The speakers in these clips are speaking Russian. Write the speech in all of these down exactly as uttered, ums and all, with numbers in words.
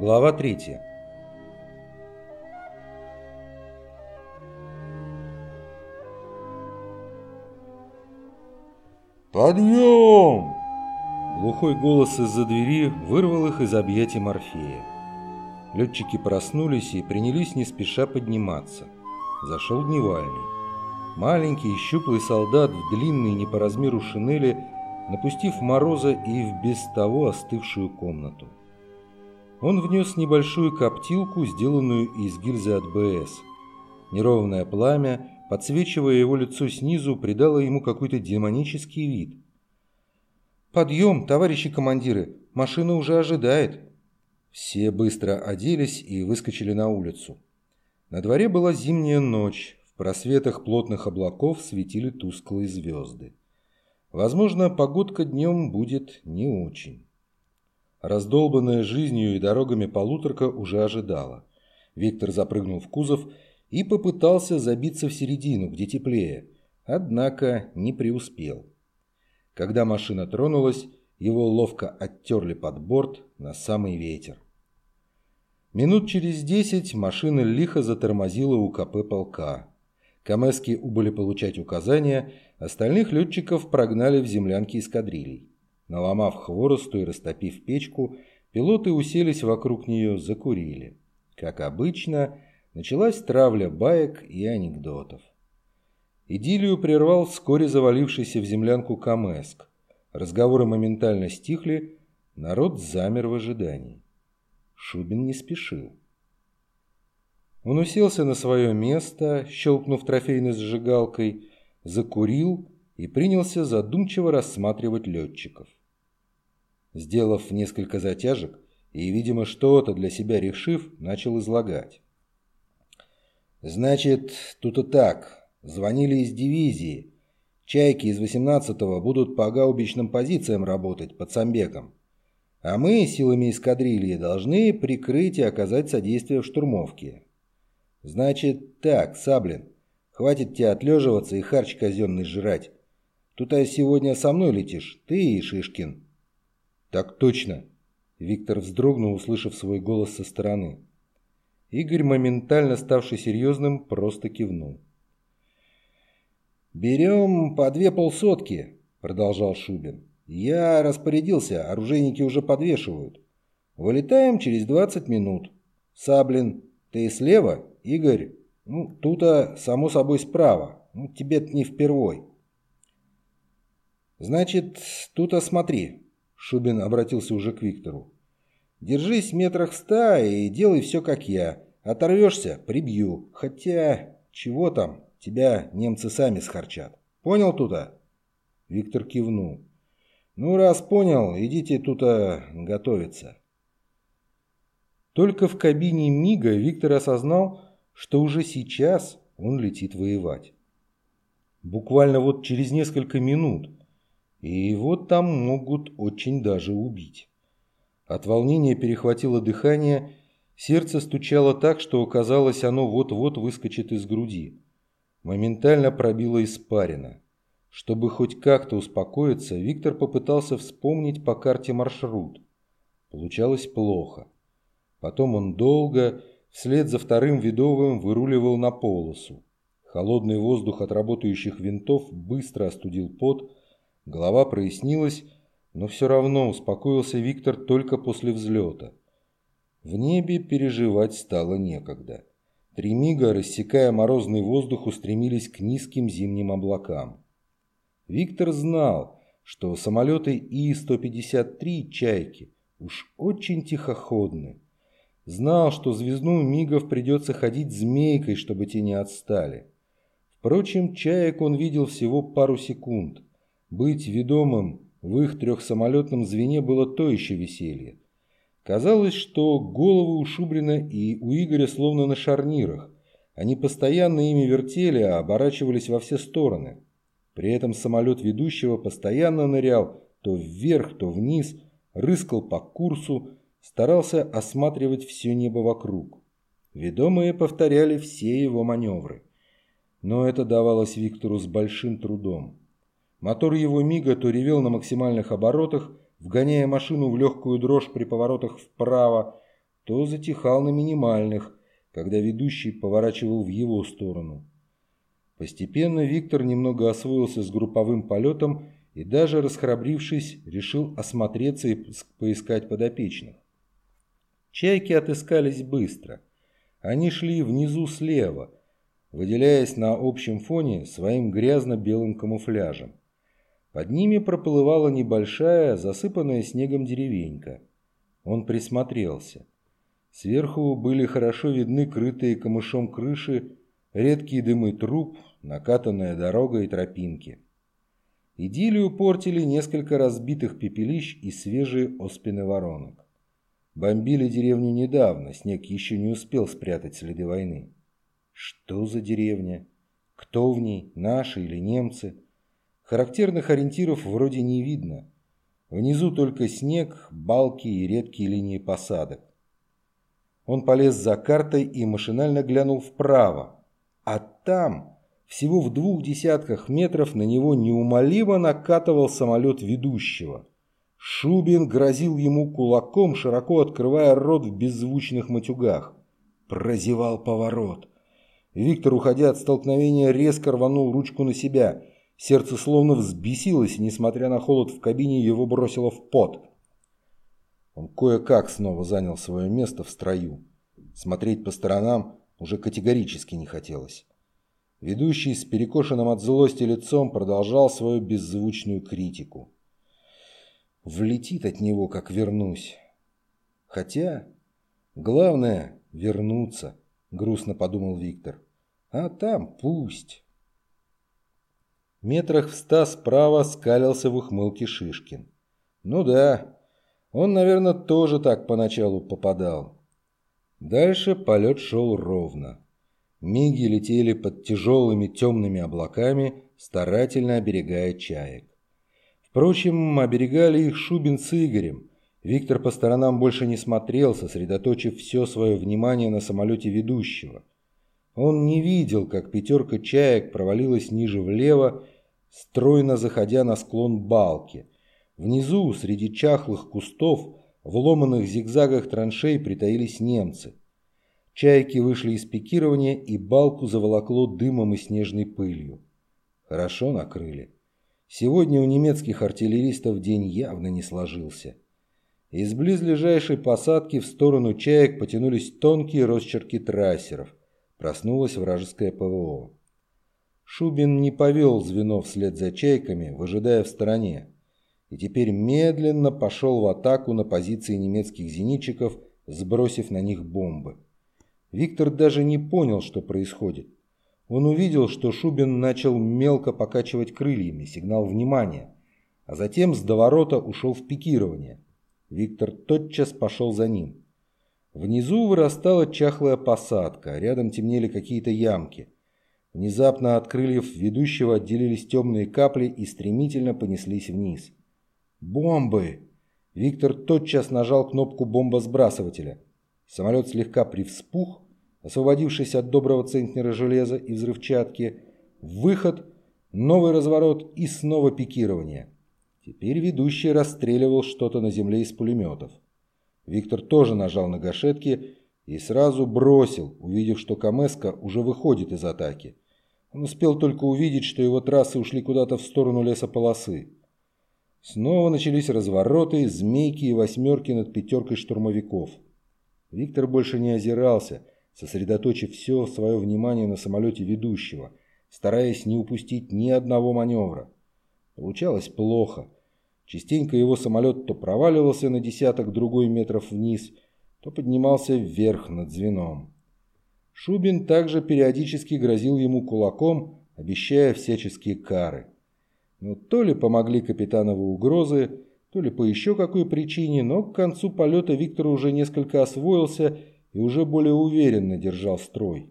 Глава третья. «Подъем!» Глухой голос из-за двери вырвал их из объятий Морфея. Летчики проснулись и принялись не спеша подниматься. Зашел дневальный. Маленький щуплый солдат в длинной не по размеру шинели, напустив мороза и в без того остывшую комнату. Он внес небольшую коптилку, сделанную из гильзы от БС. Неровное пламя, подсвечивая его лицо снизу, придало ему какой-то демонический вид. «Подъем, товарищи командиры! Машина уже ожидает!» Все быстро оделись и выскочили на улицу. На дворе была зимняя ночь, в просветах плотных облаков светили тусклые звезды. Возможно, погодка днем будет не очень. Раздолбанная жизнью и дорогами полуторка уже ожидала. Виктор запрыгнул в кузов и попытался забиться в середину, где теплее, однако не преуспел. Когда машина тронулась, его ловко оттерли под борт на самый ветер. Минут через десять машина лихо затормозила у КП полка. Камэски убыли получать указания, остальных летчиков прогнали в землянки эскадрилей. Наломав хворосту и растопив печку, пилоты уселись вокруг нее, закурили. Как обычно, началась травля баек и анекдотов. Идиллию прервал вскоре завалившийся в землянку Камэск. Разговоры моментально стихли, народ замер в ожидании. Шубин не спешил. Он уселся на свое место, щелкнув трофейной зажигалкой, закурил и принялся задумчиво рассматривать летчиков. Сделав несколько затяжек и, видимо, что-то для себя решив, начал излагать. «Значит, тут и так. Звонили из дивизии. Чайки из восемнадцатого будут по гаубичным позициям работать под Самбеком. А мы, силами эскадрильи, должны прикрыть и оказать содействие в штурмовке. Значит так, Саблин, хватит тебе отлеживаться и харч казенный жрать. Тут а сегодня со мной летишь, ты и Шишкин». «Так точно!» Виктор вздрогнул, услышав свой голос со стороны. Игорь, моментально ставший серьезным, просто кивнул. «Берем по две полсотки», — продолжал Шубин. «Я распорядился, оружейники уже подвешивают. Вылетаем через двадцать минут. Саблин, ты слева, Игорь, ну, тут-то, само собой, справа. Ну, тебе-то не впервой». «Значит, тут-то смотри», — Шубин обратился уже к Виктору. «Держись в метрах ста и делай все, как я. Оторвешься — прибью. Хотя, чего там, тебя немцы сами схарчат. Понял тут-то?» Виктор кивнул. «Ну, раз понял, идите тут-то готовиться». Только в кабине Мига Виктор осознал, что уже сейчас он летит воевать. Буквально вот через несколько минут. И его там могут очень даже убить. От волнения перехватило дыхание, сердце стучало так, что казалось, оно вот-вот выскочит из груди. Моментально пробило испарина. Чтобы хоть как-то успокоиться, Виктор попытался вспомнить по карте маршрут. Получалось плохо. Потом он долго, вслед за вторым Ведовым, выруливал на полосу. Холодный воздух от работающих винтов быстро остудил пот, голова прояснилась, но все равно успокоился Виктор только после взлета. В небе переживать стало некогда. Три мига, рассекая морозный воздух, устремились к низким зимним облакам. Виктор знал, что самолеты И сто пятьдесят три «Чайки» уж очень тихоходны. Знал, что звездную мигов придется ходить змейкой, чтобы те не отстали. Впрочем, чаек он видел всего пару секунд. Быть ведомым в их трехсамолетном звене было то еще веселье. Казалось, что головы у Шубрина и у Игоря словно на шарнирах. Они постоянно ими вертели, а оборачивались во все стороны. При этом самолет ведущего постоянно нырял то вверх, то вниз, рыскал по курсу, старался осматривать все небо вокруг. Ведомые повторяли все его маневры. Но это давалось Виктору с большим трудом. Мотор его Мига то ревел на максимальных оборотах, вгоняя машину в легкую дрожь при поворотах вправо, то затихал на минимальных, когда ведущий поворачивал в его сторону. Постепенно Виктор немного освоился с групповым полетом и даже расхрабрившись, решил осмотреться и поискать подопечных. Чайки отыскались быстро. Они шли внизу слева, выделяясь на общем фоне своим грязно-белым камуфляжем. Под ними проплывала небольшая, засыпанная снегом деревенька. Он присмотрелся. Сверху были хорошо видны крытые камышом крыши, редкие дымы труб, накатанная дорога и тропинки. Идиллию портили несколько разбитых пепелищ и свежие оспины воронок. Бомбили деревню недавно, снег еще не успел спрятать следы войны. Что за деревня? Кто в ней? Наши или немцы? Характерных ориентиров вроде не видно. Внизу только снег, балки и редкие линии посадок. Он полез за картой и машинально глянул вправо. А там, всего в двух десятках метров, на него неумолимо накатывал самолет ведущего. Шубин грозил ему кулаком, широко открывая рот в беззвучных матюгах. Прозевал поворот. Виктор, уходя от столкновения, резко рванул ручку на себя. Сердце словно взбесилось, и, несмотря на холод в кабине, его бросило в пот. Он кое-как снова занял свое место в строю. Смотреть по сторонам уже категорически не хотелось. Ведущий с перекошенным от злости лицом продолжал свою беззвучную критику. Влетит от него, как вернусь. Хотя, главное — вернуться, грустно подумал Виктор. А там пусть. Метрах в ста справа скалился в ухмылке Шишкин. Ну да, он, наверное, тоже так поначалу попадал. Дальше полет шел ровно. Миги летели под тяжелыми темными облаками, старательно оберегая чаек. Впрочем, оберегали их Шубин с Игорем. Виктор по сторонам больше не смотрел, сосредоточив все свое внимание на самолете ведущего. Он не видел, как пятерка чаек провалилась ниже влево, стройно заходя на склон балки. Внизу, среди чахлых кустов, в ломаных зигзагах траншей притаились немцы. Чайки вышли из пикирования, и балку заволокло дымом и снежной пылью. Хорошо накрыли. Сегодня у немецких артиллеристов день явно не сложился. Из близлежащей посадки в сторону чаек потянулись тонкие росчерки трассеров. Проснулось вражеское ПВО. Шубин не повел звено вслед за чайками, выжидая в стороне, и теперь медленно пошел в атаку на позиции немецких зенитчиков, сбросив на них бомбы. Виктор даже не понял, что происходит. Он увидел, что Шубин начал мелко покачивать крыльями, сигнал внимания, а затем с доворота ушел в пикирование. Виктор тотчас пошел за ним. Внизу вырастала чахлая посадка, рядом темнели какие-то ямки. Внезапно от крыльев ведущего отделились темные капли и стремительно понеслись вниз. «Бомбы!» Виктор тотчас нажал кнопку бомбосбрасывателя. Самолет слегка привспух, освободившись от доброго центнера железа и взрывчатки. Выход, новый разворот и снова пикирование. Теперь ведущий расстреливал что-то на земле из пулеметов. Виктор тоже нажал на гашетки и сразу бросил, увидев, что Камэска уже выходит из атаки. Он успел только увидеть, что его трассы ушли куда-то в сторону лесополосы. Снова начались развороты, змейки и восьмерки над пятеркой штурмовиков. Виктор больше не озирался, сосредоточив все свое внимание на самолете ведущего, стараясь не упустить ни одного маневра. Получалось плохо. Частенько его самолет то проваливался на десяток другой метров вниз, то поднимался вверх над звеном. Шубин также периодически грозил ему кулаком, обещая всяческие кары. Но то ли помогли капитановы угрозы, то ли по еще какой причине, но к концу полета Виктор уже несколько освоился и уже более уверенно держал строй.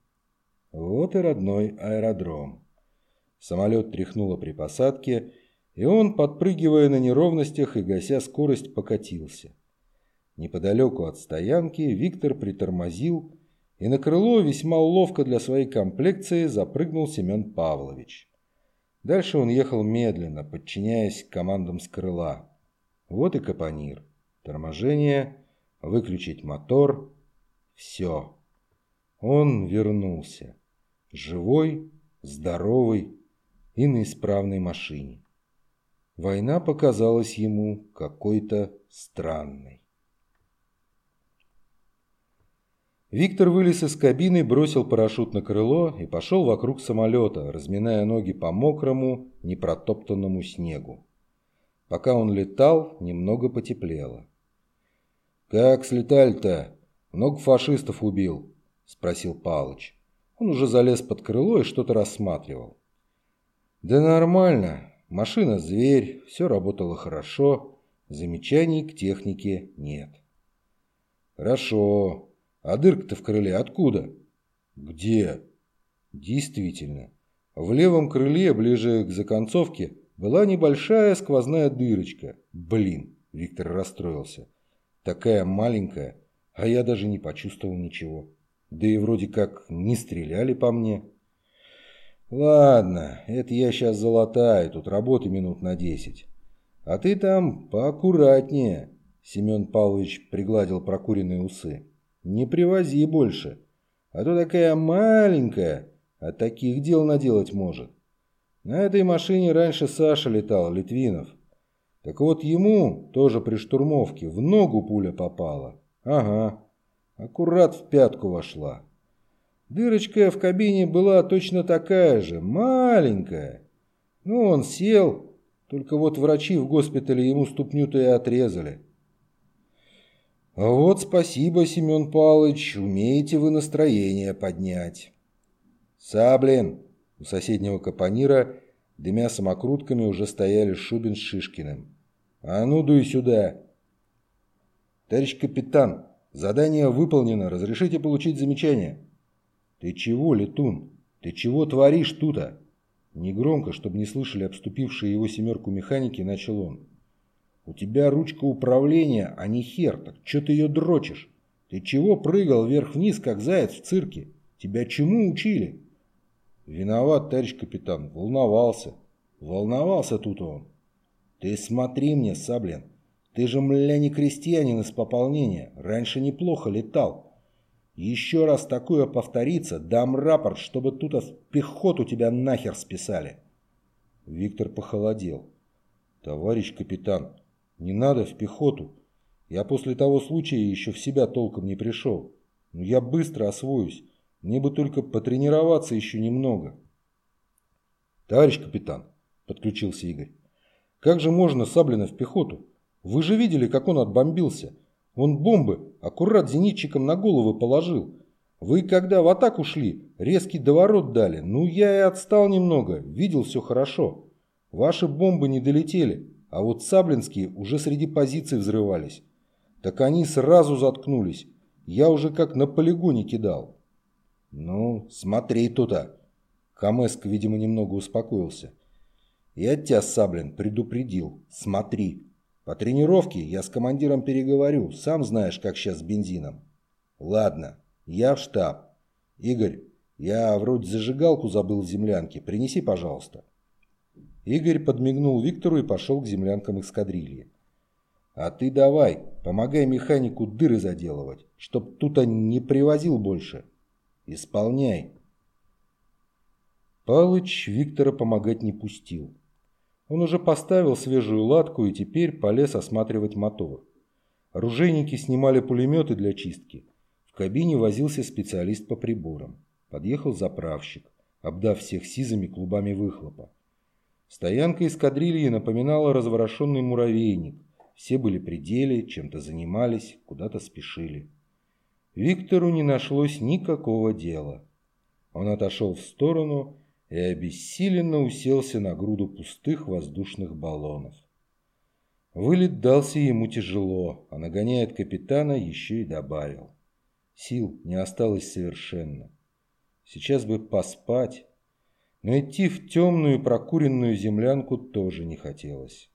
Вот и родной аэродром. Самолет тряхнуло при посадке, и он, подпрыгивая на неровностях и гася скорость, покатился. Неподалеку от стоянки Виктор притормозил, и на крыло весьма ловко для своей комплекции запрыгнул Семен Павлович. Дальше он ехал медленно, подчиняясь командам с крыла. Вот и капонир. Торможение. выключить мотор. Все. Он вернулся. Живой, здоровый и на исправной машине. Война показалась ему какой-то странной. Виктор вылез из кабины, бросил парашют на крыло и пошел вокруг самолета, разминая ноги по мокрому, непротоптанному снегу. Пока он летал, немного потеплело. «Как слетали-то? Много фашистов убил?» – спросил Палыч. Он уже залез под крыло и что-то рассматривал. «Да нормально. Машина зверь, все работало хорошо. Замечаний к технике нет». «Хорошо. А дырка-то в крыле откуда?» «Где?» Действительно, в левом крыле, ближе к законцовке, была небольшая сквозная дырочка. Блин, Виктор расстроился. Такая маленькая, а я даже не почувствовал ничего. Да и вроде как не стреляли по мне. Ладно, это я сейчас залатаю, тут работы минут на десять. А ты там поаккуратнее, Семен Павлович пригладил прокуренные усы. Не привози больше, а то такая маленькая, а таких дел наделать может. На этой машине раньше Саша летал, Литвинов. Так вот ему, тоже при штурмовке, в ногу пуля попала. Ага, аккурат в пятку вошла. Дырочка в кабине была точно такая же, маленькая. Ну, он сел, только вот врачи в госпитале ему ступню-то и отрезали. А вот спасибо, Семен Павлович, умеете вы настроение поднять. Саблин, у соседнего капонира, дымя самокрутками, уже стояли Шубин с Шишкиным. А ну, дуй сюда. Товарищ капитан, задание выполнено, разрешите получить замечание? Ты чего, летун? Ты чего творишь тут-то? Негромко, чтобы не слышали обступившие его семерку механики, начал он. У тебя ручка управления, а не хер, так что ты ее дрочишь? Ты чего прыгал вверх-вниз, как заяц в цирке? Тебя чему учили? Виноват, товарищ капитан, волновался. Волновался тут он. Ты смотри мне, Саблин, ты же, мля, не крестьянин из пополнения, раньше неплохо летал. Еще раз такое повторится, дам рапорт, чтобы тут пехоту тебя нахер списали. Виктор похолодел. Товарищ капитан, не надо в пехоту. Я после того случая еще в себя толком не пришел. Но я быстро освоюсь. Мне бы только потренироваться еще немного. Товарищ капитан, подключился Игорь, как же можно Саблина в пехоту? Вы же видели, как он отбомбился. Он бомбы аккурат зенитчиком на головы положил. Вы когда в атаку шли, резкий доворот дали. Ну, я и отстал немного, видел все хорошо. Ваши бомбы не долетели, а вот саблинские уже среди позиций взрывались. Так они сразу заткнулись. Я уже как на полигоне кидал. Ну, смотри туда. Камэск, видимо, немного успокоился. Я тебя, Саблин, предупредил. Смотри. По тренировке я с командиром переговорю. Сам знаешь, как сейчас с бензином. Ладно, я в штаб. Игорь, я вроде зажигалку забыл в землянке. Принеси, пожалуйста. Игорь подмигнул Виктору и пошел к землянкам эскадрильи. А ты давай, помогай механику дыры заделывать, чтоб тут он не привозил больше. Исполняй. Палыч Виктора помогать не пустил. Он уже поставил свежую латку и теперь полез осматривать мотор. Оружейники снимали пулеметы для чистки. В кабине возился специалист по приборам. Подъехал заправщик, обдав всех сизыми клубами выхлопа. Стоянка эскадрильи напоминала разворошенный муравейник. Все были при деле, чем-то занимались, куда-то спешили. Виктору не нашлось никакого дела. Он отошел в сторону и обессиленно уселся на груду пустых воздушных баллонов. Вылет дался ему тяжело, а нагоняя от капитана еще и добавил. Сил не осталось совершенно. Сейчас бы поспать, но идти в темную прокуренную землянку тоже не хотелось.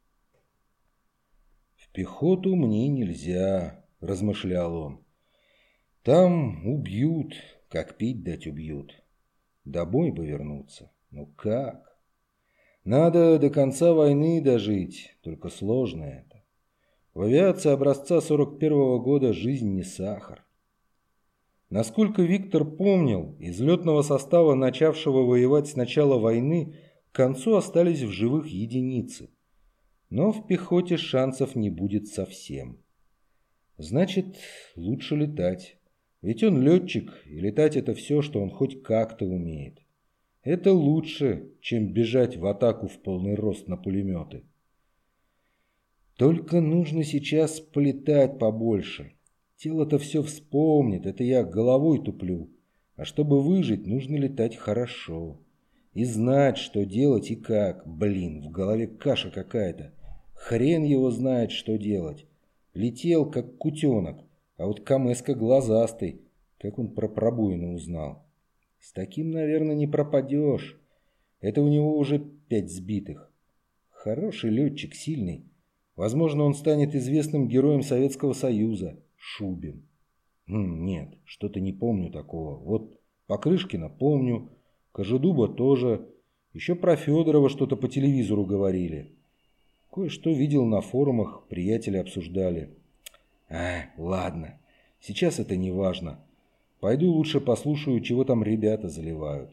«В пехоту мне нельзя», – размышлял он. «Там убьют, как пить дать убьют. Домой бы вернуться. Ну как? Надо до конца войны дожить, только сложно это. В авиации образца сорок первого года жизнь не сахар. Насколько Виктор помнил, из летного состава, начавшего воевать с начала войны, к концу остались в живых единицы. Но в пехоте шансов не будет совсем. Значит, лучше летать. Ведь он летчик, и летать это все, что он хоть как-то умеет. Это лучше, чем бежать в атаку в полный рост на пулеметы. Только нужно сейчас полетать побольше. Тело-то все вспомнит, это я головой туплю. А чтобы выжить, нужно летать хорошо. И знать, что делать и как. Блин, в голове каша какая-то. Хрен его знает, что делать. Летел, как кутенок, а вот Камэска глазастый. Как он про пробоину узнал. С таким, наверное, не пропадешь. Это у него уже пять сбитых. Хороший летчик, сильный. Возможно, он станет известным героем Советского Союза. Шубин. М, нет, что-то не помню такого. Вот Покрышкина помню. Кожедуба тоже. Еще про Федорова что-то по телевизору говорили. Кое-что видел на форумах, приятели обсуждали. А, ладно. Сейчас это не важно. Пойду лучше послушаю, чего там ребята заливают.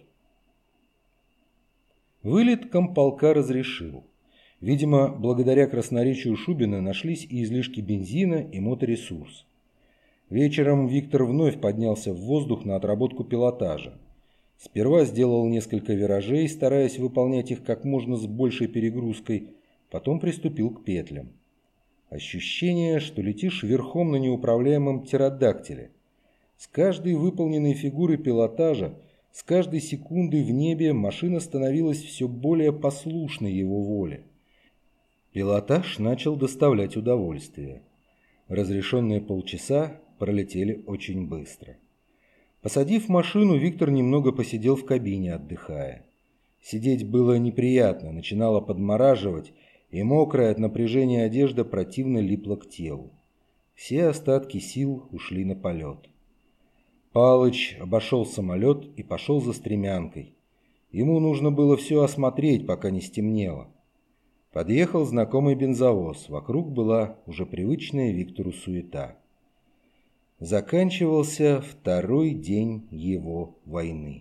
Вылет комполка разрешил. Видимо, благодаря красноречию Шубина нашлись и излишки бензина, и моторесурс. Вечером Виктор вновь поднялся в воздух на отработку пилотажа. Сперва сделал несколько виражей, стараясь выполнять их как можно с большей перегрузкой, потом приступил к петлям. Ощущение, что летишь верхом на неуправляемом птеродактиле. С каждой выполненной фигурой пилотажа, с каждой секундой в небе машина становилась все более послушной его воле. Пилотаж начал доставлять удовольствие. Разрешенные полчаса пролетели очень быстро. Посадив машину, Виктор немного посидел в кабине, отдыхая. Сидеть было неприятно, начинало подмораживать, и мокрая от напряжения одежда противно липла к телу. Все остатки сил ушли на полет. Палыч обошел самолет и пошел за стремянкой. Ему нужно было все осмотреть, пока не стемнело. Подъехал знакомый бензовоз. Вокруг была уже привычная Виктору суета. Заканчивался второй день его войны.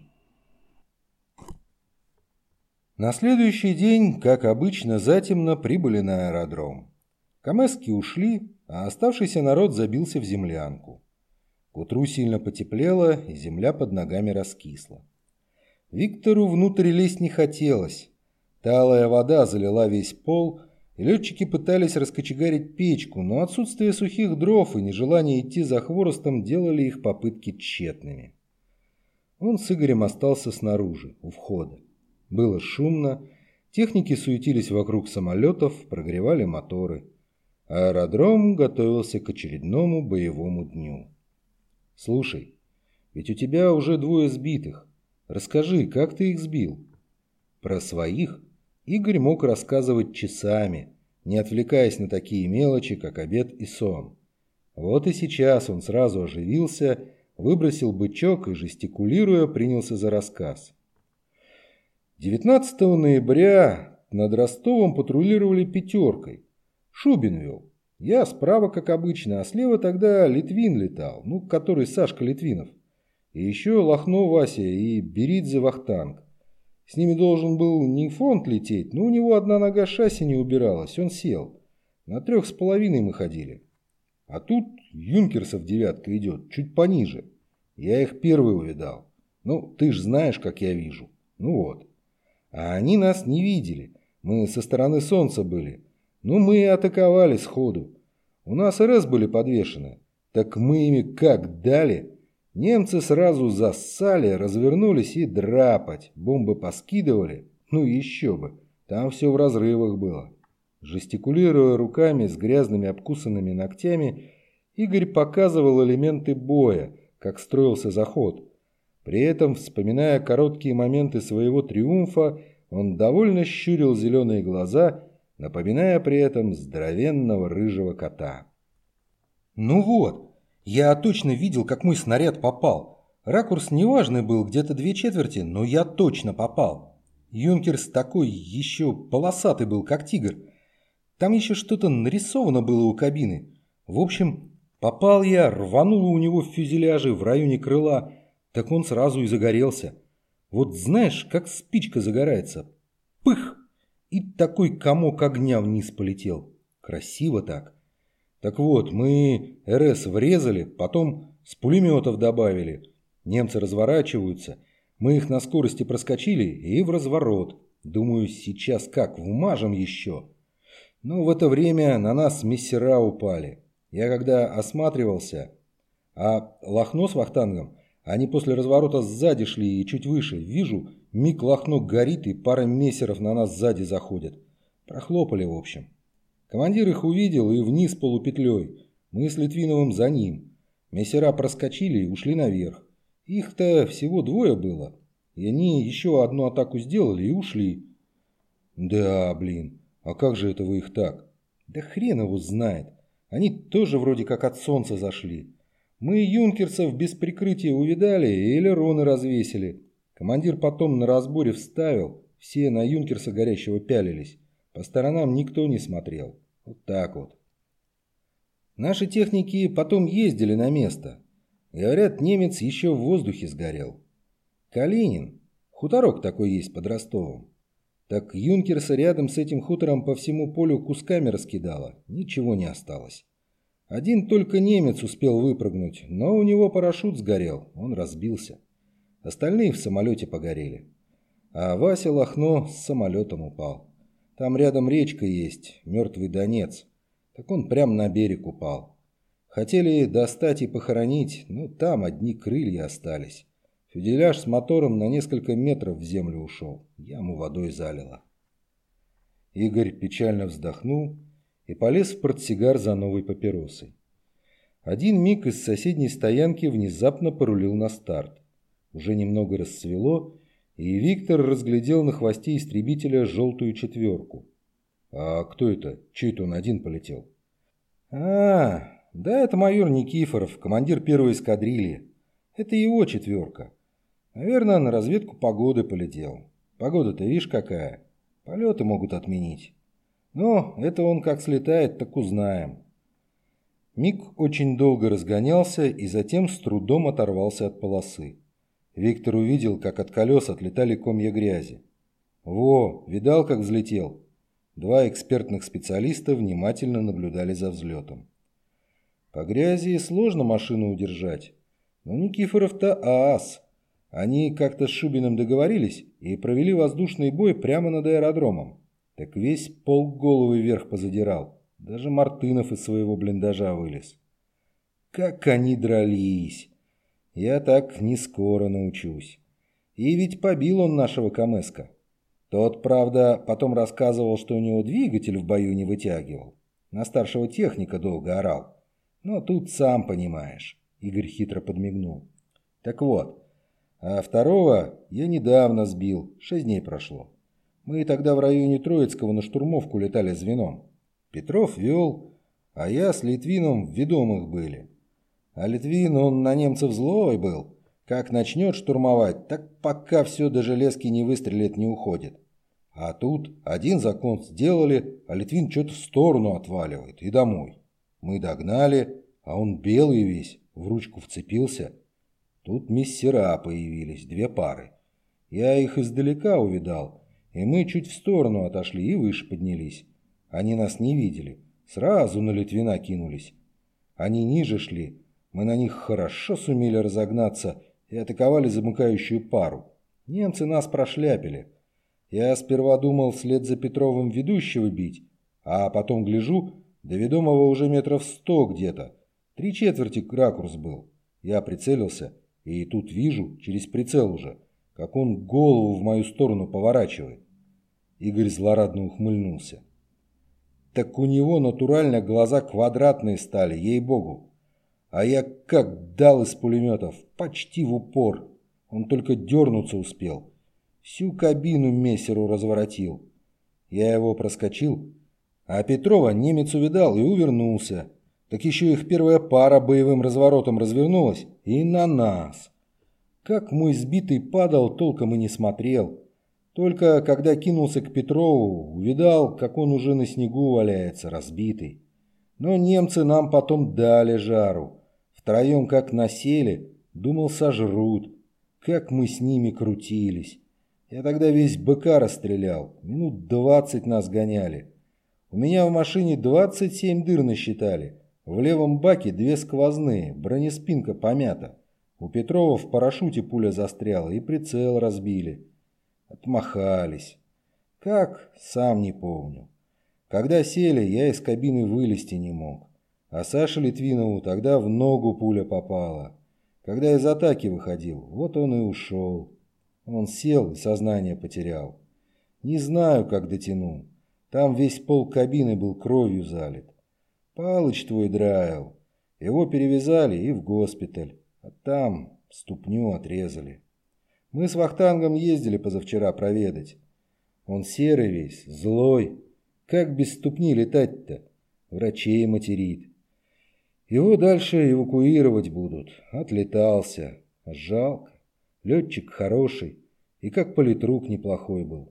На следующий день, как обычно, затемно прибыли на аэродром. Камэски ушли, а оставшийся народ забился в землянку. К утру сильно потеплело, и земля под ногами раскисла. Виктору внутрь лезть не хотелось. Талая вода залила весь пол, и летчики пытались раскочегарить печку, но отсутствие сухих дров и нежелание идти за хворостом делали их попытки тщетными. Он с Игорем остался снаружи, у входа. Было шумно, техники суетились вокруг самолетов, прогревали моторы. Аэродром готовился к очередному боевому дню. «Слушай, ведь у тебя уже двое сбитых. Расскажи, как ты их сбил?» Про своих Игорь мог рассказывать часами, не отвлекаясь на такие мелочи, как обед и сон. Вот и сейчас он сразу оживился, выбросил бычок и, жестикулируя, принялся за рассказ. девятнадцатого ноября над Ростовом патрулировали пятеркой. Шубин вел. Я справа, как обычно, а слева тогда Литвин летал, ну, который Сашка Литвинов. И еще Лохно Вася и Беридзе Вахтанг. С ними должен был не фронт лететь, но у него одна нога шасси не убиралась, он сел. На трех с половиной мы ходили. А тут юнкерсов девятка идет, чуть пониже. Я их первый увидал. Ну, ты ж знаешь, как я вижу. Ну вот. А они нас не видели. Мы со стороны солнца были. Ну, мы и атаковали сходу. У нас РС были подвешены. Так мы ими как дали... Немцы сразу зассали, развернулись и драпать. Бомбы поскидывали. Ну еще бы. Там все в разрывах было. Жестикулируя руками с грязными обкусанными ногтями, Игорь показывал элементы боя, как строился заход. При этом, вспоминая короткие моменты своего триумфа, он довольно щурил зеленые глаза, напоминая при этом здоровенного рыжего кота. «Ну вот. Я точно видел, как мой снаряд попал. Ракурс неважный был, где-то две четверти, но я точно попал. Юнкерс такой еще полосатый был, как тигр. Там еще что-то нарисовано было у кабины. В общем, попал я, рвануло у него в фюзеляже в районе крыла, так он сразу и загорелся. Вот знаешь, как спичка загорается. Пых! И такой комок огня вниз полетел. Красиво так. Так вот, мы РС врезали, потом с пулеметов добавили. Немцы разворачиваются. Мы их на скорости проскочили и в разворот. Думаю, сейчас как, вмажем еще. Но в это время на нас мессера упали. Я когда осматривался, а Лохно с Вахтангом, они после разворота сзади шли и чуть выше. Вижу, миг Лохно горит и пара мессеров на нас сзади заходят. Прохлопали, в общем. Командир их увидел и вниз полупетлей. Мы с Литвиновым за ним. Мессера проскочили и ушли наверх. Их-то всего двое было. И они еще одну атаку сделали и ушли. Да, блин, а как же это вы их так? Да хрен его знает. Они тоже вроде как от солнца зашли. Мы юнкерсов без прикрытия увидали и элероны развесили. Командир потом на разборе вставил. Все на юнкерса горящего пялились. По сторонам никто не смотрел. Вот так вот. Наши техники потом ездили на место. Говорят, немец еще в воздухе сгорел. Калинин. Хуторок такой есть под Ростовом. Так юнкерса рядом с этим хутором по всему полю кусками раскидало. Ничего не осталось. Один только немец успел выпрыгнуть, но у него парашют сгорел. Он разбился. Остальные в самолете погорели. А Вася Лохно с самолетом упал. Там рядом речка есть, Мертвый Донец. Так он прямо на берег упал. Хотели достать и похоронить, но там одни крылья остались. Фюзеляж с мотором на несколько метров в землю ушел. Яму водой залило. Игорь печально вздохнул и полез в портсигар за новой папиросой. Один миг из соседней стоянки внезапно порулил на старт. Уже немного рассвело, и Виктор разглядел на хвосте истребителя желтую четверку. А кто это? Чей это он один полетел? А, да это майор Никифоров, командир первой эскадрильи. Это его четверка. Наверное, на разведку погоды полетел. Погода-то видишь какая. Полеты могут отменить. Но это он как слетает, так узнаем. Миг очень долго разгонялся и затем с трудом оторвался от полосы. Виктор увидел, как от колес отлетали комья грязи. Во, видал, как взлетел? Два экспертных специалиста внимательно наблюдали за взлетом. По грязи сложно машину удержать. Но Никифоров-то ас. Они как-то с Шубиным договорились и провели воздушный бой прямо над аэродромом. Так весь полк головы вверх позадирал. Даже Мартынов из своего блиндажа вылез. Как они дрались! Я так не скоро научусь. И ведь побил он нашего Камэска. Тот, правда, потом рассказывал, что у него двигатель в бою не вытягивал. На старшего техника долго орал. Но тут сам понимаешь. Игорь хитро подмигнул. Так вот, а второго я недавно сбил. Шесть дней прошло. Мы тогда в районе Троицкого на штурмовку летали звеном. Петров вел, а я с Литвином в ведомых были. А Литвин, он на немцев злой был. Как начнет штурмовать, так пока все до железки не выстрелит, не уходит. А тут один закон сделали, а Литвин что-то в сторону отваливает и домой. Мы догнали, а он белый весь, в ручку вцепился. Тут мессера появились, две пары. Я их издалека увидал, и мы чуть в сторону отошли и выше поднялись. Они нас не видели, сразу на Литвина кинулись. Они ниже шли. Мы на них хорошо сумели разогнаться и атаковали замыкающую пару. Немцы нас прошляпили. Я сперва думал вслед за Петровым ведущего бить, а потом гляжу, до ведомого уже метров сто где-то. Три четверти ракурс был. Я прицелился, и тут вижу, через прицел уже, как он голову в мою сторону поворачивает. Игорь злорадно ухмыльнулся. Так у него натурально глаза квадратные стали, ей-богу. А я как дал из пулеметов, почти в упор. Он только дернуться успел. Всю кабину мессеру разворотил. Я его проскочил, а Петрова немец увидал и увернулся. Так еще их первая пара боевым разворотом развернулась и на нас. Как мой сбитый падал, толком и не смотрел. Только когда кинулся к Петрову, увидал, как он уже на снегу валяется, разбитый. Но немцы нам потом дали жару. Втроем как насели, думал, сожрут. Как мы с ними крутились. Я тогда весь быка расстрелял. Минут двадцать нас гоняли. У меня в машине двадцать семь дыр насчитали. В левом баке две сквозные, бронеспинка помята. У Петрова в парашюте пуля застряла и прицел разбили. Отмахались. Как? Сам не помню. Когда сели, я из кабины вылезти не мог. А Саше Литвинову тогда в ногу пуля попала. Когда из атаки выходил, вот он и ушел. Он сел и сознание потерял. Не знаю, как дотянул. Там весь пол кабины был кровью залит. Палыч твой драил. Его перевязали и в госпиталь. А там ступню отрезали. Мы с Вахтангом ездили позавчера проведать. Он серый весь, злой. Как без ступни летать-то? Врачей материт. Его дальше эвакуировать будут. Отлетался. Жалко. Летчик хороший. И как политрук неплохой был.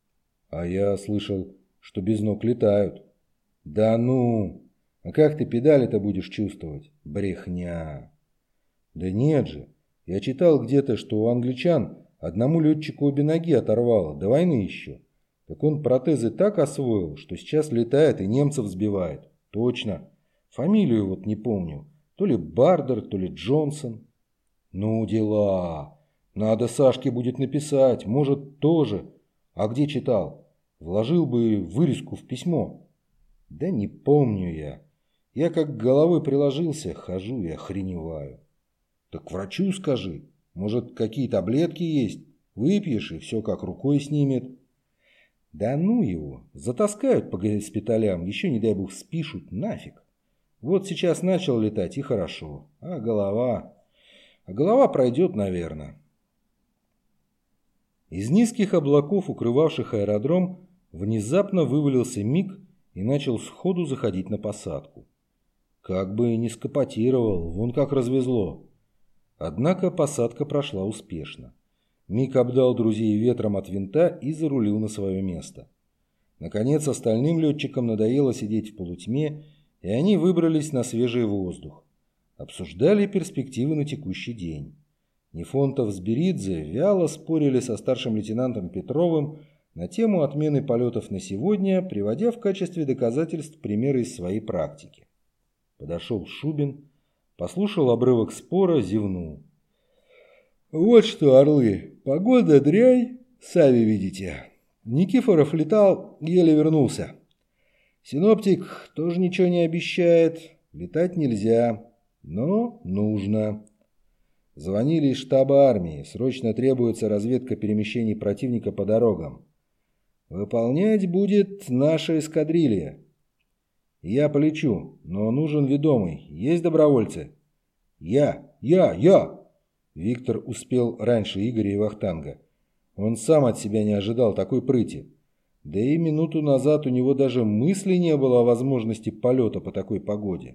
А я слышал, что без ног летают. Да ну! А как ты педали-то будешь чувствовать? Брехня. Да нет же. Я читал где-то, что у англичан одному летчику обе ноги оторвало, до войны еще. Так он протезы так освоил, что сейчас летает и немцев сбивает. Точно. Фамилию вот не помню. То ли Бардер, то ли Джонсон. Ну, дела. Надо Сашке будет написать. Может, тоже. А где читал? Вложил бы вырезку в письмо. Да не помню я. Я как головой приложился, хожу и охреневаю. Так врачу скажи. Может, какие таблетки есть? Выпьешь, и все как рукой снимет. Да ну его. Затаскают по госпиталям. Еще, не дай бог, спишут. Нафиг. Вот сейчас начал летать, и хорошо. А голова... А голова пройдет, наверное. Из низких облаков, укрывавших аэродром, внезапно вывалился миг и начал сходу заходить на посадку. Как бы и не скопотировал, вон как развезло. Однако посадка прошла успешно. Миг обдал друзей ветром от винта и зарулил на свое место. Наконец остальным летчикам надоело сидеть в полутьме, и они выбрались на свежий воздух. Обсуждали перспективы на текущий день. Нефонтов с Беридзе вяло спорили со старшим лейтенантом Петровым на тему отмены полетов на сегодня, приводя в качестве доказательств примеры из своей практики. Подошел Шубин, послушал обрывок спора, зевнул. «Вот что, орлы, погода дрянь, сами видите. Никифоров летал, еле вернулся. Синоптик тоже ничего не обещает, летать нельзя, но нужно. Звонили из штаба армии, срочно требуется разведка перемещений противника по дорогам. Выполнять будет наша эскадрилья. Я полечу, но нужен ведомый. Есть добровольцы?» «Я! Я! Я!» Виктор успел раньше Игоря и Вахтанга. Он сам от себя не ожидал такой прыти. Да и минуту назад у него даже мысли не было о возможности полета по такой погоде.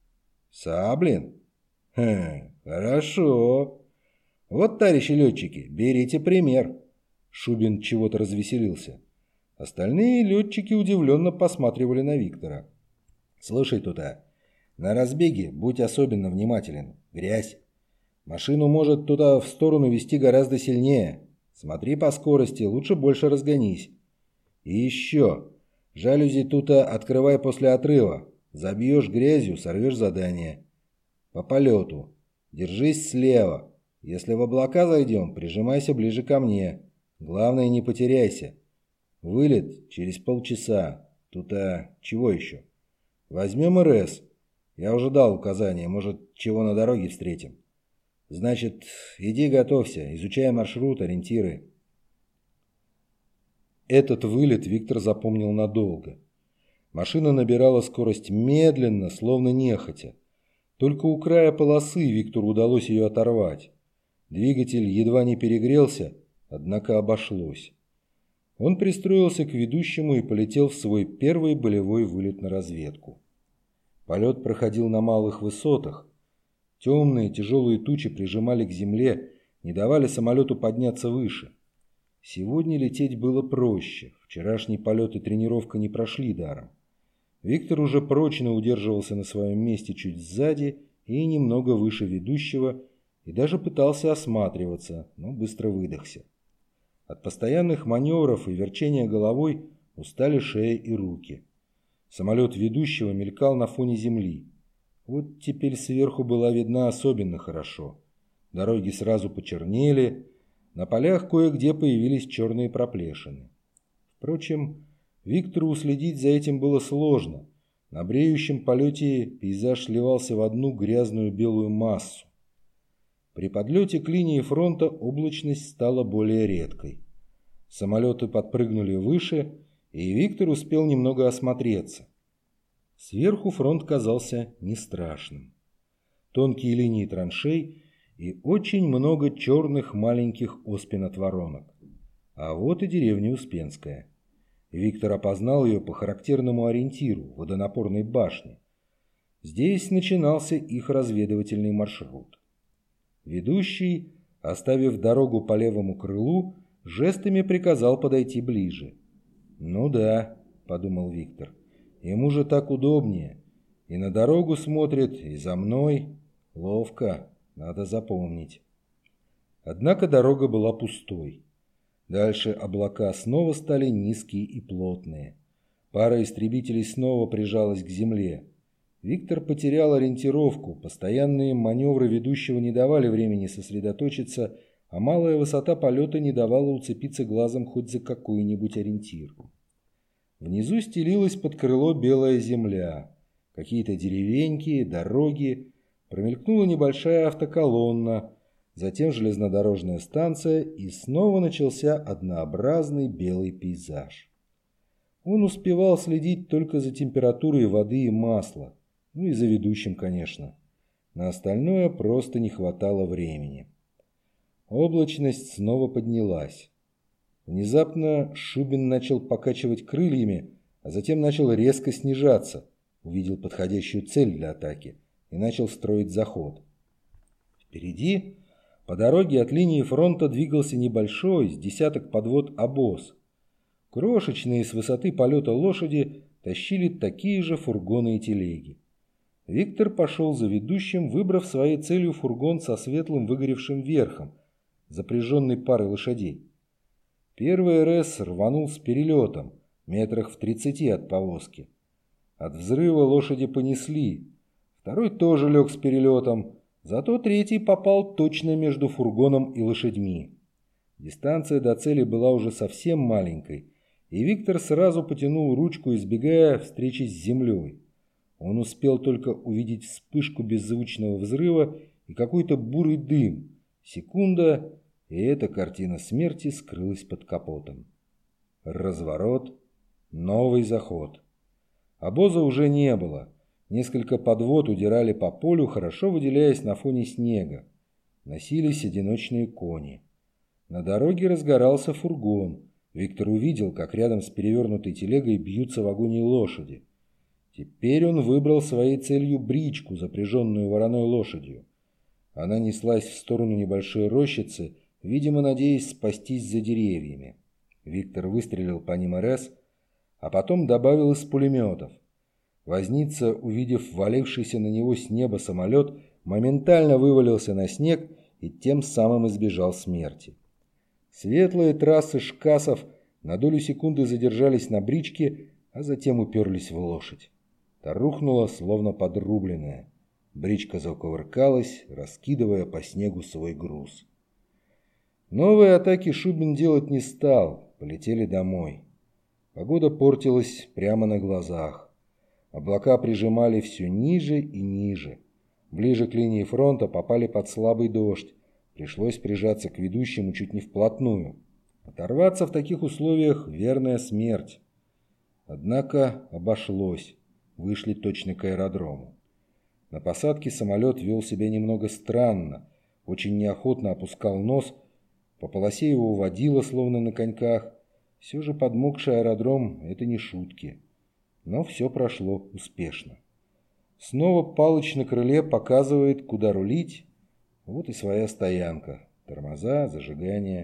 «Саблин? Хм, хорошо. Вот, товарищи летчики, берите пример». Шубин чего-то развеселился. Остальные летчики удивленно посматривали на Виктора. «Слушай, тута, на разбеге будь особенно внимателен. Грязь. Машину может туда в сторону вести гораздо сильнее. Смотри по скорости, лучше больше разгонись. И еще. Жалюзи тута открывай после отрыва. Забьешь грязью, сорвешь задание. По полету. Держись слева. Если в облака зайдем, прижимайся ближе ко мне. Главное, не потеряйся. Вылет через полчаса. Тута чего еще? Возьмем РС. Я уже дал указание, может, чего на дороге встретим. Значит, иди готовься, изучай маршрут, ориентиры». Этот вылет Виктор запомнил надолго. Машина набирала скорость медленно, словно нехотя. Только у края полосы Виктору удалось ее оторвать. Двигатель едва не перегрелся, однако обошлось. Он пристроился к ведущему и полетел в свой первый болевой вылет на разведку. Полет проходил на малых высотах. Темные тяжелые тучи прижимали к земле, не давали самолету подняться выше. Сегодня лететь было проще. Вчерашний полет и тренировка не прошли даром. Виктор уже прочно удерживался на своем месте чуть сзади и немного выше ведущего, и даже пытался осматриваться, но быстро выдохся. От постоянных маневров и верчения головой устали шея и руки. Самолет ведущего мелькал на фоне земли. Вот теперь сверху была видна особенно хорошо. Дороги сразу почернели, на полях кое-где появились черные проплешины. Впрочем, Виктору уследить за этим было сложно. На бреющем полете пейзаж сливался в одну грязную белую массу. При подлете к линии фронта облачность стала более редкой. Самолеты подпрыгнули выше, и Виктор успел немного осмотреться. Сверху фронт казался не страшным. Тонкие линии траншей и очень много черных маленьких оспин-отворонок. А вот и деревня Успенская. Виктор опознал ее по характерному ориентиру – водонапорной башне. Здесь начинался их разведывательный маршрут. Ведущий, оставив дорогу по левому крылу, жестами приказал подойти ближе. «Ну да», – подумал Виктор, – «ему же так удобнее. И на дорогу смотрит, и за мной. Ловко, надо запомнить». Однако дорога была пустой. Дальше облака снова стали низкие и плотные. Пара истребителей снова прижалась к земле. Виктор потерял ориентировку, постоянные маневры ведущего не давали времени сосредоточиться, а малая высота полета не давала уцепиться глазом хоть за какой-нибудь ориентир. Внизу стелилась под крыло белая земля, какие-то деревеньки, дороги, промелькнула небольшая автоколонна, затем железнодорожная станция, и снова начался однообразный белый пейзаж. Он успевал следить только за температурой воды и масла, ну и за ведущим, конечно. На остальное просто не хватало времени. Облачность снова поднялась. Внезапно Шубин начал покачивать крыльями, а затем начал резко снижаться, увидел подходящую цель для атаки и начал строить заход. Впереди по дороге от линии фронта двигался небольшой, с десяток подвод обоз. Крошечные с высоты полета лошади тащили такие же фургоны и телеги. Виктор пошел за ведущим, выбрав своей целью фургон со светлым выгоревшим верхом, запряженный парой лошадей. Первый эр эс рванул с перелетом, метрах в тридцати от повозки. От взрыва лошади понесли. Второй тоже лег с перелетом, зато третий попал точно между фургоном и лошадьми. Дистанция до цели была уже совсем маленькой, и Виктор сразу потянул ручку, избегая встречи с землей. Он успел только увидеть вспышку беззвучного взрыва и какой-то бурый дым. Секунда, и эта картина смерти скрылась под капотом. Разворот, новый заход. Обоза уже не было. Несколько подвод удирали по полю, хорошо выделяясь на фоне снега. Носились одиночные кони. На дороге разгорался фургон. Виктор увидел, как рядом с перевернутой телегой бьются в агонии лошади. Теперь он выбрал своей целью бричку, запряженную вороной лошадью. Она неслась в сторону небольшой рощицы, видимо, надеясь спастись за деревьями. Виктор выстрелил по ним эр эс, а потом добавил из пулеметов. Возница, увидев валившийся на него с неба самолет, моментально вывалился на снег и тем самым избежал смерти. Светлые трассы шкасов на долю секунды задержались на бричке, а затем уперлись в лошадь. Та рухнула, словно подрубленная. Бричка закувыркалась, раскидывая по снегу свой груз. Новые атаки Шубин делать не стал, полетели домой. Погода портилась прямо на глазах. Облака прижимали все ниже и ниже. Ближе к линии фронта попали под слабый дождь. Пришлось прижаться к ведущему чуть не вплотную. Оторваться в таких условиях – верная смерть. Однако обошлось. Вышли точно к аэродрому. На посадке самолет вел себя немного странно. Очень неохотно опускал нос. По полосе его водило, словно на коньках. Все же подмокший аэродром – это не шутки. Но все прошло успешно. Снова Палыч на крыле показывает, куда рулить. Вот и своя стоянка. Тормоза, зажигание.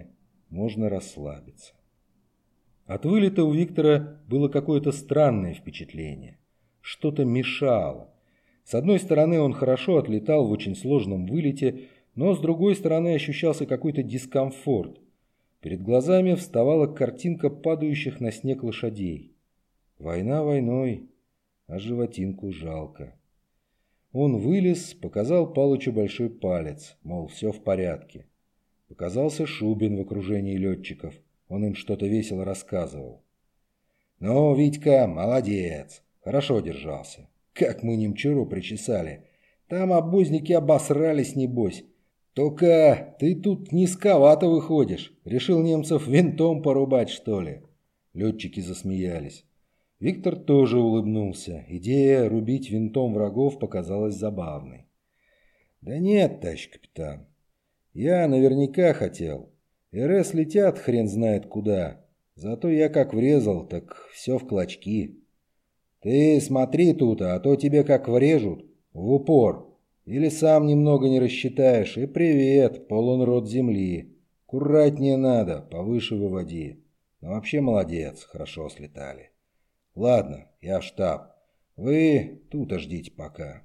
можно расслабиться. От вылета у Виктора было какое-то странное впечатление. Что-то мешало. С одной стороны, он хорошо отлетал в очень сложном вылете, но с другой стороны ощущался какой-то дискомфорт. Перед глазами вставала картинка падающих на снег лошадей. Война войной, а животинку жалко. Он вылез, показал Палычу большой палец, мол, все в порядке. Показался Шубин в окружении летчиков. Он им что-то весело рассказывал. «Ну, Витька, молодец, хорошо держался. Как мы немчуру причесали. Там обозники обосрались, небось. Только ты тут низковато выходишь. Решил немцев винтом порубать, что ли?» Летчики засмеялись. Виктор тоже улыбнулся. Идея рубить винтом врагов показалась забавной. «Да нет, товарищ капитан. Я наверняка хотел. РС летят хрен знает куда. Зато я как врезал, так все в клочки. Ты смотри тут, а то тебе как врежут. В упор. Или сам немного не рассчитаешь, и привет, полон рот земли. Аккуратнее надо, повыше выводи. Но вообще молодец, хорошо слетали. Ладно, я в штаб. Вы тут ждите пока».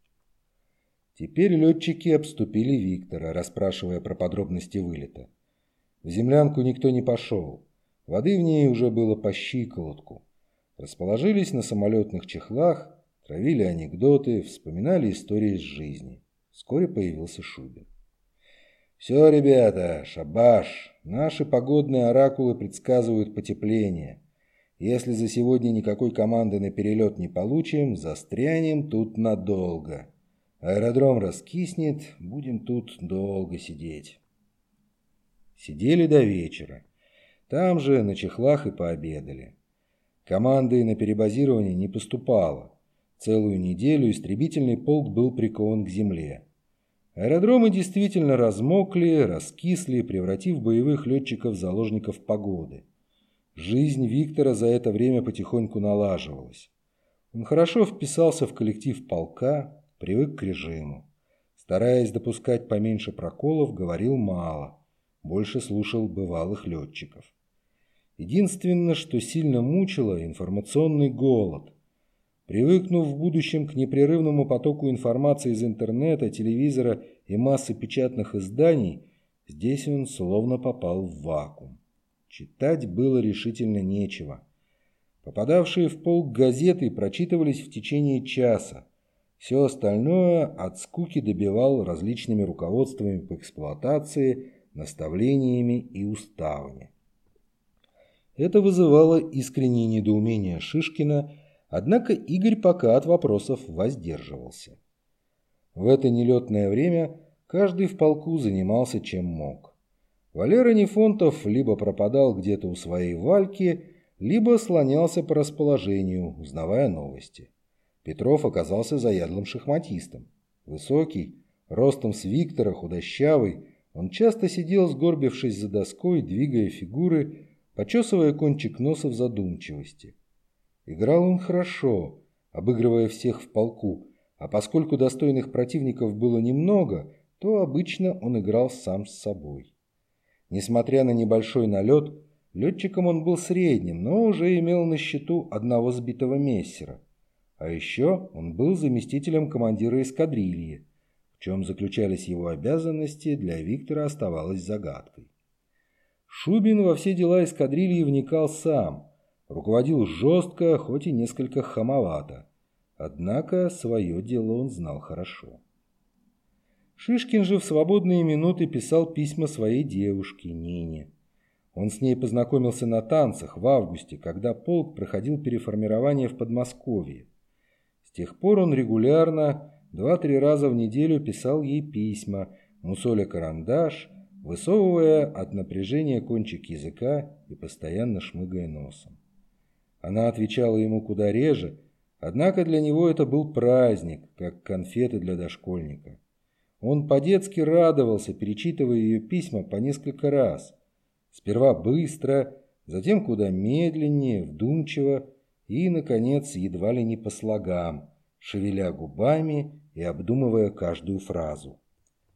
Теперь летчики обступили Виктора, расспрашивая про подробности вылета. В землянку никто не пошел. Воды в ней уже было по щиколотку. Расположились на самолетных чехлах, травили анекдоты, вспоминали истории из жизни. Вскоре появился Шубин. «Все, ребята, шабаш. Наши погодные оракулы предсказывают потепление. Если за сегодня никакой команды на перелет не получим, застрянем тут надолго. Аэродром раскиснет, будем тут долго сидеть». Сидели до вечера. Там же на чехлах и пообедали. Команды на перебазирование не поступало. Целую неделю истребительный полк был прикован к земле. Аэродромы действительно размокли, раскисли, превратив боевых летчиков в заложников погоды. Жизнь Виктора за это время потихоньку налаживалась. Он хорошо вписался в коллектив полка, привык к режиму. Стараясь допускать поменьше проколов, говорил мало. Больше слушал бывалых летчиков. Единственное, что сильно мучило – информационный голод. Привыкнув в будущем к непрерывному потоку информации из интернета, телевизора и массы печатных изданий, здесь он словно попал в вакуум. Читать было решительно нечего. Попадавшие в полк газеты прочитывались в течение часа. Все остальное от скуки добивал различными руководствами по эксплуатации, наставлениями и уставами. Это вызывало искреннее недоумение Шишкина, однако Игорь пока от вопросов воздерживался. В это нелетное время каждый в полку занимался чем мог. Валера Нефонтов либо пропадал где-то у своей Вальки, либо слонялся по расположению, узнавая новости. Петров оказался заядлым шахматистом. Высокий, ростом с Виктора, худощавый, он часто сидел, сгорбившись за доской, двигая фигуры, почесывая кончик носа в задумчивости. Играл он хорошо, обыгрывая всех в полку, а поскольку достойных противников было немного, то обычно он играл сам с собой. Несмотря на небольшой налет, летчиком он был средним, но уже имел на счету одного сбитого мессера. А еще он был заместителем командира эскадрильи. В чем заключались его обязанности, для Виктора оставалось загадкой. Шубин во все дела эскадрильи вникал сам, руководил жестко, хоть и несколько хамовато. Однако свое дело он знал хорошо. Шишкин же в свободные минуты писал письма своей девушке Нине. Он с ней познакомился на танцах в августе, когда полк проходил переформирование в Подмосковье. С тех пор он регулярно, два-три раза в неделю писал ей письма, мусоля карандаш, высовывая от напряжения кончик языка и постоянно шмыгая носом. Она отвечала ему куда реже, однако для него это был праздник, как конфеты для дошкольника. Он по-детски радовался, перечитывая ее письма по несколько раз. Сперва быстро, затем куда медленнее, вдумчиво и, наконец, едва ли не по слогам, шевеля губами и обдумывая каждую фразу.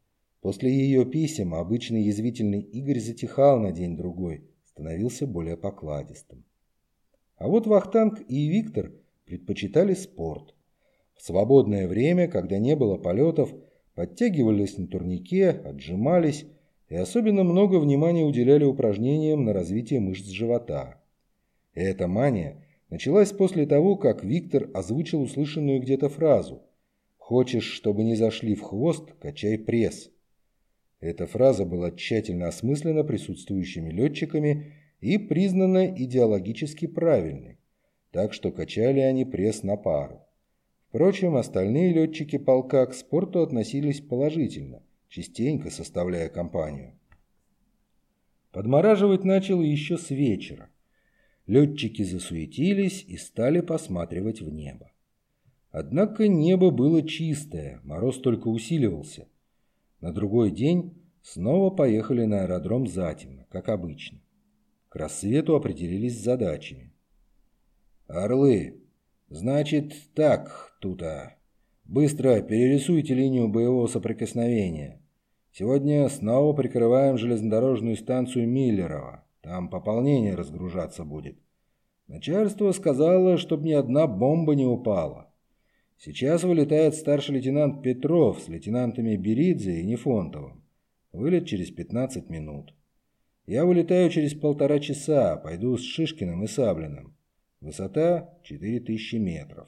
После ее писем обычный язвительный Игорь затихал на день-другой, становился более покладистым. А вот Вахтанг и Виктор предпочитали спорт. В свободное время, когда не было полетов, подтягивались на турнике, отжимались и особенно много внимания уделяли упражнениям на развитие мышц живота. И эта мания началась после того, как Виктор озвучил услышанную где-то фразу «Хочешь, чтобы не зашли в хвост, качай пресс». Эта фраза была тщательно осмыслена присутствующими летчиками и признана идеологически правильной, так что качали они пресс на пару. Впрочем, остальные летчики полка к спорту относились положительно, частенько составляя компанию. Подмораживать начало еще с вечера. Летчики засуетились и стали посматривать в небо. Однако небо было чистое, мороз только усиливался. На другой день снова поехали на аэродром затемно, как обычно. К рассвету определились с задачами. «Орлы, значит так, тута. Быстро перерисуйте линию боевого соприкосновения. Сегодня снова прикрываем железнодорожную станцию Миллерово. Там пополнение разгружаться будет. Начальство сказало, чтобы ни одна бомба не упала. Сейчас вылетает старший лейтенант Петров с лейтенантами Беридзе и Нефонтовым. Вылет через пятнадцать минут. Я вылетаю через полтора часа, пойду с Шишкиным и Саблиным. Высота четыре тысячи метров».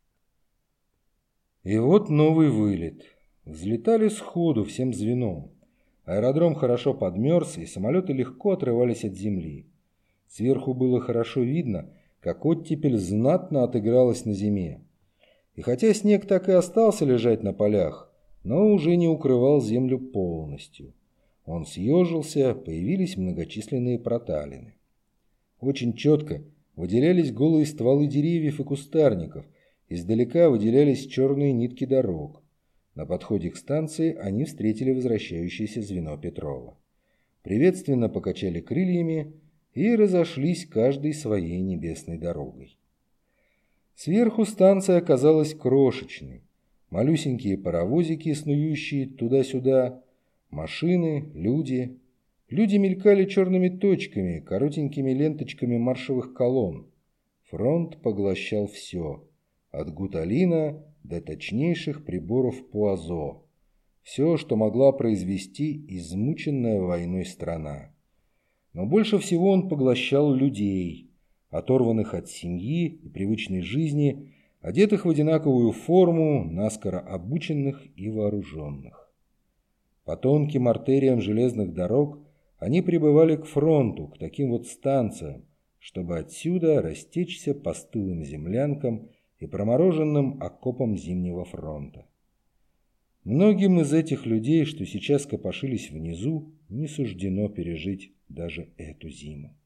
И вот новый вылет. Взлетали сходу всем звеном. Аэродром хорошо подмерз, и самолеты легко отрывались от земли. Сверху было хорошо видно, как оттепель знатно отыгралась на зиме. И хотя снег так и остался лежать на полях, но уже не укрывал землю полностью. Он съежился, появились многочисленные проталины. Очень четко выделялись голые стволы деревьев и кустарников, издалека выделялись черные нитки дорог. На подходе к станции они встретили возвращающееся звено Петрова. Приветственно покачали крыльями и разошлись каждой своей небесной дорогой. Сверху станция оказалась крошечной. Малюсенькие паровозики, снующие туда-сюда, машины, люди. Люди мелькали черными точками, коротенькими ленточками маршевых колонн. Фронт поглощал все, от гуталина до точнейших приборов Пуазо. Все, что могла произвести измученная войной страна. Но больше всего он поглощал людей, оторванных от семьи и привычной жизни, одетых в одинаковую форму, наскоро обученных и вооруженных. По тонким артериям железных дорог они прибывали к фронту, к таким вот станциям, чтобы отсюда растечься по стылым землянкам и промороженным окопам Зимнего фронта. Многим из этих людей, что сейчас копошились внизу, не суждено пережить даже эту зиму.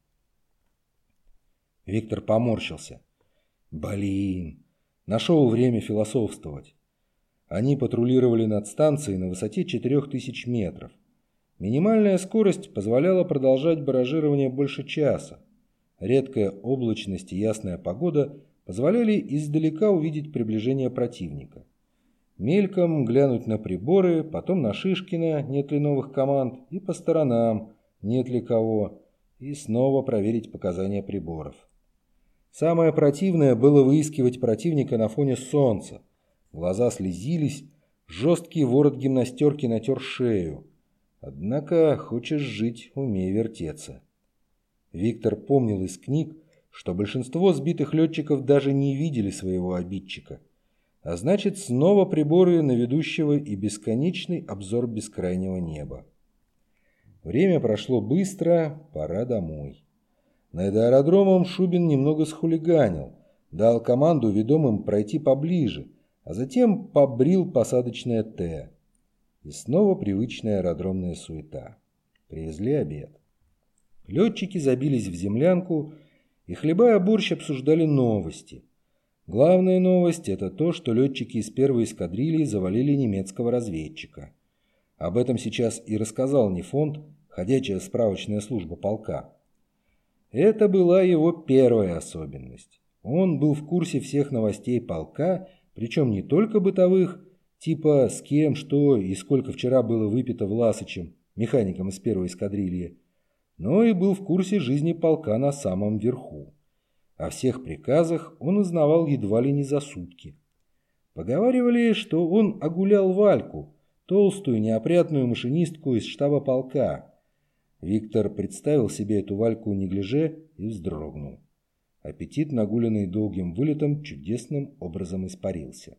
Виктор поморщился. Блин, нашел время философствовать. Они патрулировали над станцией на высоте четырех тысяч метров. Минимальная скорость позволяла продолжать баражирование больше часа. Редкая облачность и ясная погода позволяли издалека увидеть приближение противника. Мельком глянуть на приборы, потом на Шишкина, нет ли новых команд, и по сторонам, нет ли кого, и снова проверить показания приборов. Самое противное было выискивать противника на фоне солнца. Глаза слезились, жесткий ворот гимнастерки натер шею. Однако, хочешь жить, умей вертеться. Виктор помнил из книг, что большинство сбитых летчиков даже не видели своего обидчика. А значит, снова приборы на ведущего и бесконечный обзор бескрайнего неба. Время прошло быстро, пора домой. Над аэродромом Шубин немного схулиганил, дал команду ведомым пройти поближе, а затем побрил посадочное Т. И снова привычная аэродромная суета. Привезли обед. Летчики забились в землянку и, хлебая борщ, обсуждали новости. Главная новость – это то, что летчики из первой эскадрильи завалили немецкого разведчика. Об этом сейчас и рассказал Нефонт, ходячая справочная служба полка. Это была его первая особенность. Он был в курсе всех новостей полка, причем не только бытовых, Типа с кем, что и сколько вчера было выпито Власычем, механиком из первой эскадрильи, но и был в курсе жизни полка на самом верху. О всех приказах он узнавал едва ли не за сутки. Поговаривали, что он огулял Вальку, толстую неопрятную машинистку из штаба полка. Виктор представил себе эту Вальку неглиже и вздрогнул. Аппетит, нагуленный долгим вылетом, чудесным образом испарился.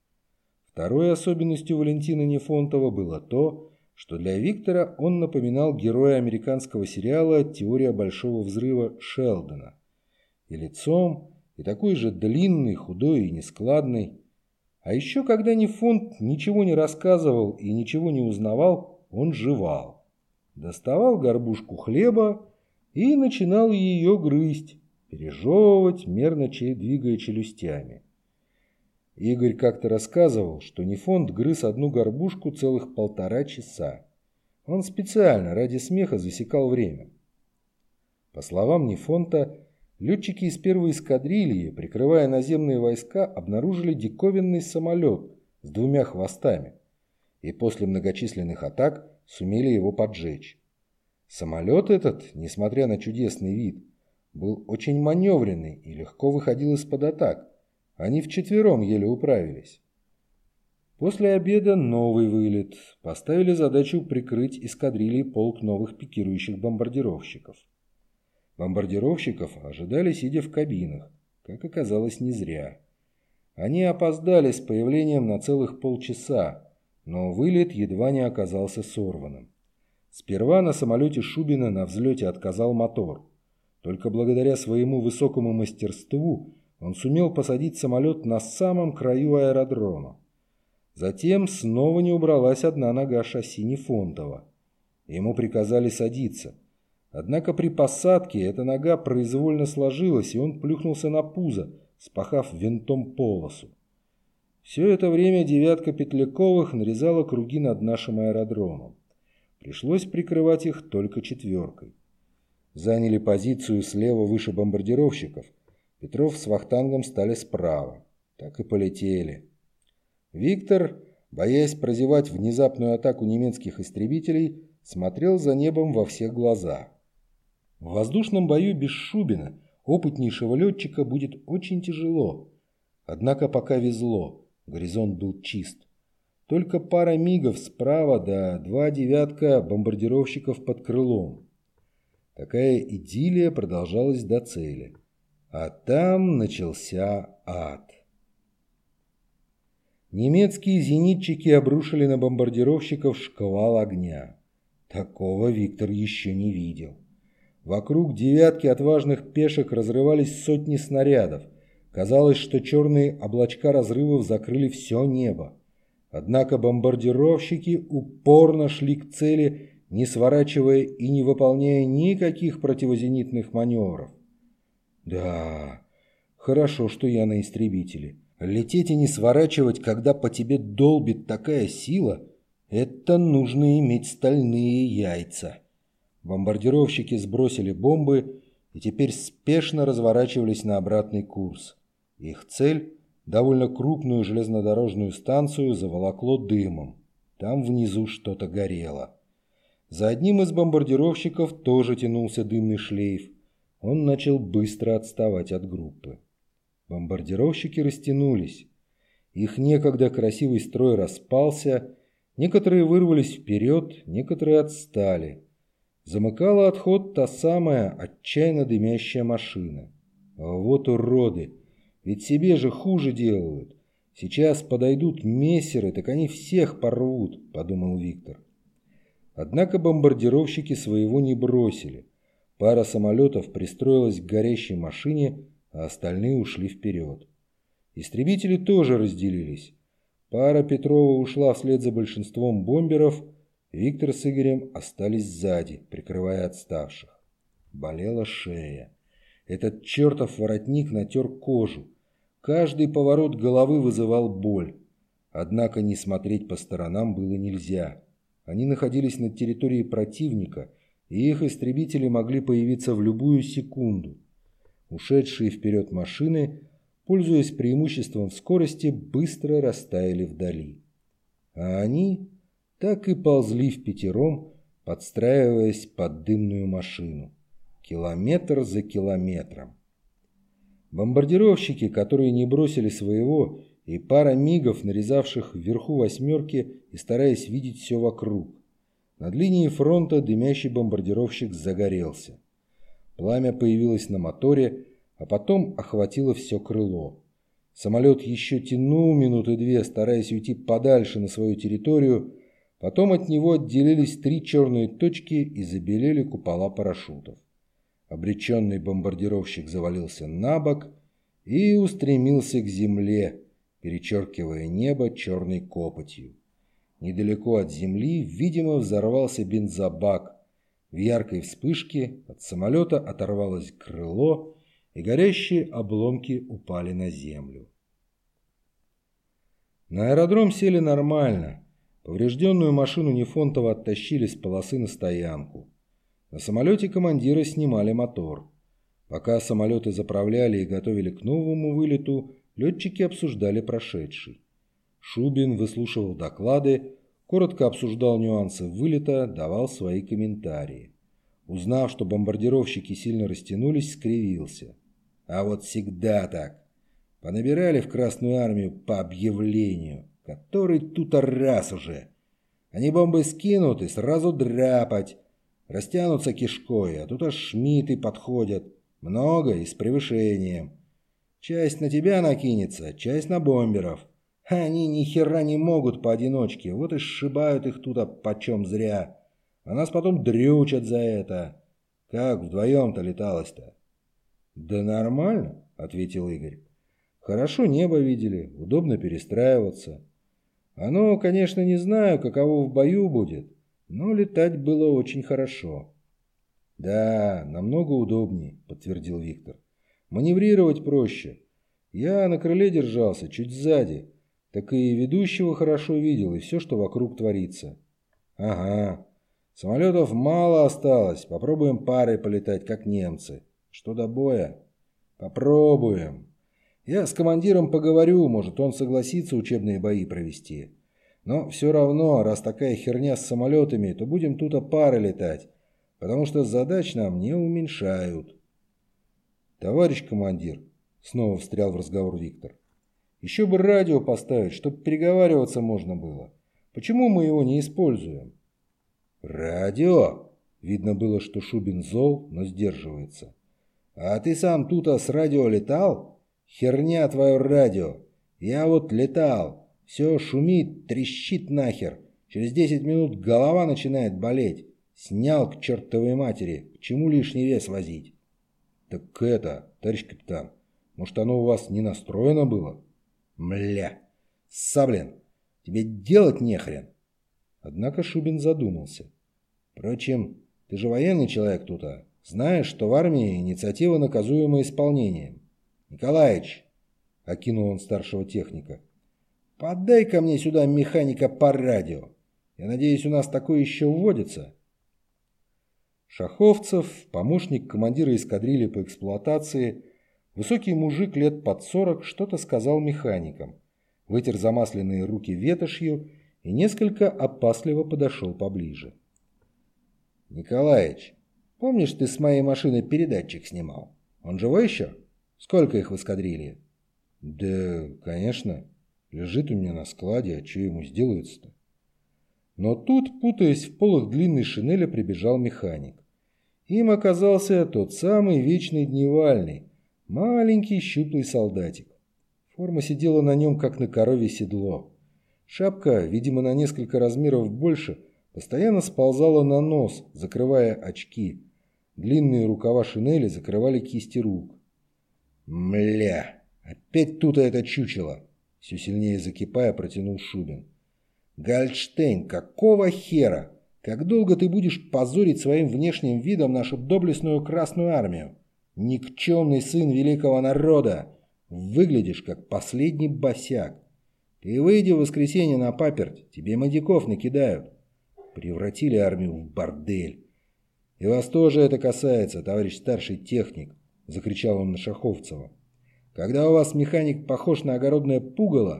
Второй особенностью Валентина Нефонтова было то, что для Виктора он напоминал героя американского сериала «Теория большого взрыва» Шелдона. И лицом, и такой же длинный, худой и нескладный. А еще, когда Нефонт ничего не рассказывал и ничего не узнавал, он жевал. Доставал горбушку хлеба и начинал ее грызть, пережевывать, мерно двигая челюстями. Игорь как-то рассказывал, что Нефонт грыз одну горбушку целых полтора часа. Он специально ради смеха засекал время. По словам Нефонта, летчики из первой эскадрильи, прикрывая наземные войска, обнаружили диковинный самолет с двумя хвостами и после многочисленных атак сумели его поджечь. Самолет этот, несмотря на чудесный вид, был очень маневренный и легко выходил из-под атак. Они вчетвером еле управились. После обеда новый вылет. Поставили задачу прикрыть эскадрильей полк новых пикирующих бомбардировщиков. Бомбардировщиков ожидали, сидя в кабинах. Как оказалось, не зря. Они опоздали с появлением на целых полчаса, но вылет едва не оказался сорванным. Сперва на самолете Шубина на взлете отказал мотор. Только благодаря своему высокому мастерству он сумел посадить самолет на самом краю аэродрома. Затем снова не убралась одна нога шасси Нефонтова. Ему приказали садиться. Однако при посадке эта нога произвольно сложилась, и он плюхнулся на пузо, спахав винтом полосу. Все это время девятка Петляковых нарезала круги над нашим аэродромом. Пришлось прикрывать их только четверкой. Заняли позицию слева выше бомбардировщиков. Петров с Вахтангом стали справа. Так и полетели. Виктор, боясь прозевать внезапную атаку немецких истребителей, смотрел за небом во все глаза. В воздушном бою без Шубина, опытнейшего летчика, будет очень тяжело. Однако пока везло, горизонт был чист. Только пара мигов справа да два девятка бомбардировщиков под крылом. Такая идиллия продолжалась до цели. А там начался ад. Немецкие зенитчики обрушили на бомбардировщиков шквал огня. Такого Виктор еще не видел. Вокруг девятки отважных пешек разрывались сотни снарядов. Казалось, что черные облачка разрывов закрыли все небо. Однако бомбардировщики упорно шли к цели, не сворачивая и не выполняя никаких противозенитных маневров. Да, хорошо, что я на истребителе. Лететь и не сворачивать, когда по тебе долбит такая сила, это нужно иметь стальные яйца. Бомбардировщики сбросили бомбы и теперь спешно разворачивались на обратный курс. Их цель, довольно крупную железнодорожную станцию, заволокло дымом. Там внизу что-то горело. За одним из бомбардировщиков тоже тянулся дымный шлейф. Он начал быстро отставать от группы. Бомбардировщики растянулись. Их некогда красивый строй распался. Некоторые вырвались вперед, некоторые отстали. Замыкала отход та самая отчаянно дымящая машина. А вот уроды! Ведь себе же хуже делают. Сейчас подойдут мессеры, так они всех порвут, подумал Виктор. Однако бомбардировщики своего не бросили. Пара самолетов пристроилась к горящей машине, а остальные ушли вперед. Истребители тоже разделились. Пара Петрова ушла вслед за большинством бомберов, Виктор с Игорем остались сзади, прикрывая отставших. Болела шея. Этот чертов воротник натер кожу. Каждый поворот головы вызывал боль. Однако не смотреть по сторонам было нельзя. Они находились на территории противника, и их истребители могли появиться в любую секунду. Ушедшие вперед машины, пользуясь преимуществом в скорости, быстро растаяли вдали. А они так и ползли впятером, подстраиваясь под дымную машину. Километр за километром. Бомбардировщики, которые не бросили своего, и пара мигов, нарезавших вверху восьмерки и стараясь видеть все вокруг. Над линией фронта дымящий бомбардировщик загорелся. Пламя появилось на моторе, а потом охватило все крыло. Самолет еще тянул минуты две, стараясь уйти подальше на свою территорию. Потом от него отделились три черные точки и забелели купола парашютов. Обреченный бомбардировщик завалился на бок и устремился к земле, перечеркивая небо черной копотью. Недалеко от земли, видимо, взорвался бензобак. В яркой вспышке от самолета оторвалось крыло, и горящие обломки упали на землю. На аэродром сели нормально. Поврежденную машину Нефонтова оттащили с полосы на стоянку. На самолете командиры снимали мотор. Пока самолеты заправляли и готовили к новому вылету, летчики обсуждали прошедший. Шубин выслушивал доклады, коротко обсуждал нюансы вылета, давал свои комментарии. Узнав, что бомбардировщики сильно растянулись, скривился. А вот всегда так. Понабирали в Красную армию по объявлению, который тут раз уже. Они бомбы скинут и сразу драпать. Растянутся кишкой, а тут аж шмиты подходят. Много и с превышением. Часть на тебя накинется, часть на бомберов. Они ни хера не могут поодиночке, вот и сшибают их туда почем зря. А нас потом дрючат за это. Как вдвоем-то леталось-то? Да нормально, ответил Игорь. Хорошо небо видели, удобно перестраиваться. Оно, конечно, не знаю, каково в бою будет, но летать было очень хорошо. Да, намного удобнее, подтвердил Виктор. Маневрировать проще. Я на крыле держался, чуть сзади. Так и ведущего хорошо видел, и все, что вокруг творится. Ага. Самолетов мало осталось. Попробуем парой полетать, как немцы. Что до боя? Попробуем. Я с командиром поговорю, может, он согласится учебные бои провести. Но все равно, раз такая херня с самолетами, то будем тут пары летать, потому что задач нам не уменьшают. Товарищ командир, снова встрял в разговор Виктор, еще бы радио поставить, чтобы переговариваться можно было. Почему мы его не используем? Радио? Видно было, что Шубин зол, но сдерживается. А ты сам тут с радио летал? Херня твое радио. Я вот летал. Все шумит, трещит нахер. Через десять минут голова начинает болеть. Снял к чертовой матери. К чему лишний вес возить? Так это, товарищ капитан, может, оно у вас не настроено было? Мля, Саблин, тебе делать нехрен. Однако Шубин задумался. Впрочем, ты же военный человек тут, а? Знаешь, что в армии инициатива наказуема исполнением. Николаич, окинул он старшего техника, подай ко мне сюда механика по радио. Я надеюсь, у нас такое еще вводится. Шаховцев, помощник командира эскадрильи по эксплуатации, высокий мужик лет под сорок, что-то сказал механикам, вытер замасленные руки ветошью и несколько опасливо подошел поближе. Николаич, помнишь, ты с моей машины передатчик снимал? Он живой еще? Сколько их в эскадрилье? Да, конечно. Лежит у меня на складе, а что ему сделается-то? Но тут, путаясь в полах длинной шинели, прибежал механик. Им оказался тот самый вечный дневальный, маленький щуплый солдатик. Форма сидела на нем, как на коровье седло. Шапка, видимо, на несколько размеров больше, постоянно сползала на нос, закрывая очки. Длинные рукава шинели закрывали кисти рук. «Мля, опять тут это чучело!» Все сильнее закипая, протянул Шубин. «Гольдштейн, какого хера? Как долго ты будешь позорить своим внешним видом нашу доблестную Красную армию? Никчемный сын великого народа! Выглядишь, как последний босяк. Ты выйди в воскресенье на паперть, тебе мадяков накидают. Превратили армию в бордель. И вас тоже это касается, товарищ старший техник», — закричал он на Шаховцева. «Когда у вас механик похож на огородное пугало,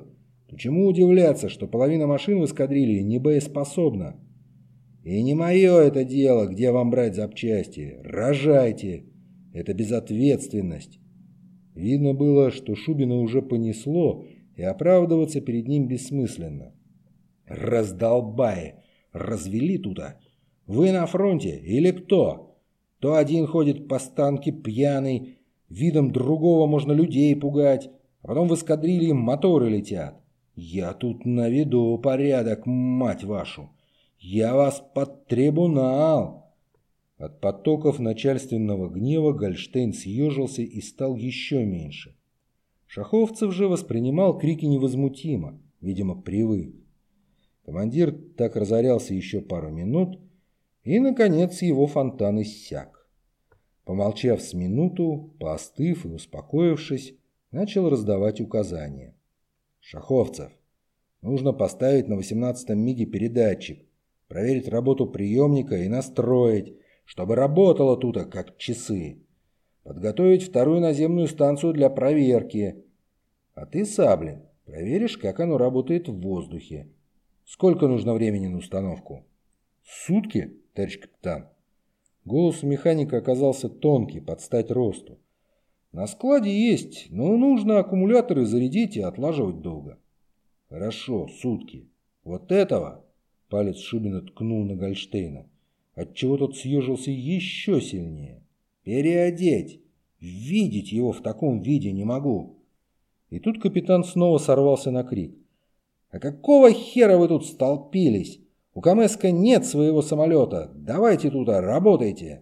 то чему удивляться, что половина машин в эскадрилье не боеспособна? И не мое это дело, где вам брать запчасти. Рожайте. Это безответственность. Видно было, что Шубина уже понесло, и оправдываться перед ним бессмысленно. Раздолбаи! Развели туда. Вы на фронте или кто? То один ходит по станке пьяный, видом другого можно людей пугать, а потом в эскадрилье моторы летят. Я тут наведу порядок, мать вашу. Я вас под трибунал. От потоков начальственного гнева Гольштейн съежился и стал еще меньше. Шаховцев же воспринимал крики невозмутимо, видимо, привык. Командир так разорялся еще пару минут, и, наконец, его фонтан иссяк. Помолчав с минуту, поостыв и успокоившись, начал раздавать указания. «Шаховцев, нужно поставить на восемнадцатом миге передатчик, проверить работу приемника и настроить, чтобы работало тут как часы. Подготовить вторую наземную станцию для проверки. А ты, Саблин, проверишь, как оно работает в воздухе. Сколько нужно времени на установку?» «Сутки, товарищ капитан». Голос у механика оказался тонкий, под стать росту. «На складе есть, но нужно аккумуляторы зарядить и отлаживать долго». «Хорошо, сутки. Вот этого?» Палец Шубина ткнул на Гольштейна, отчего тот съежился еще сильнее. «Переодеть! Видеть его в таком виде не могу!» И тут капитан снова сорвался на крик. «А какого хера вы тут столпились? У Камэска нет своего самолета. Давайте туда, работайте!»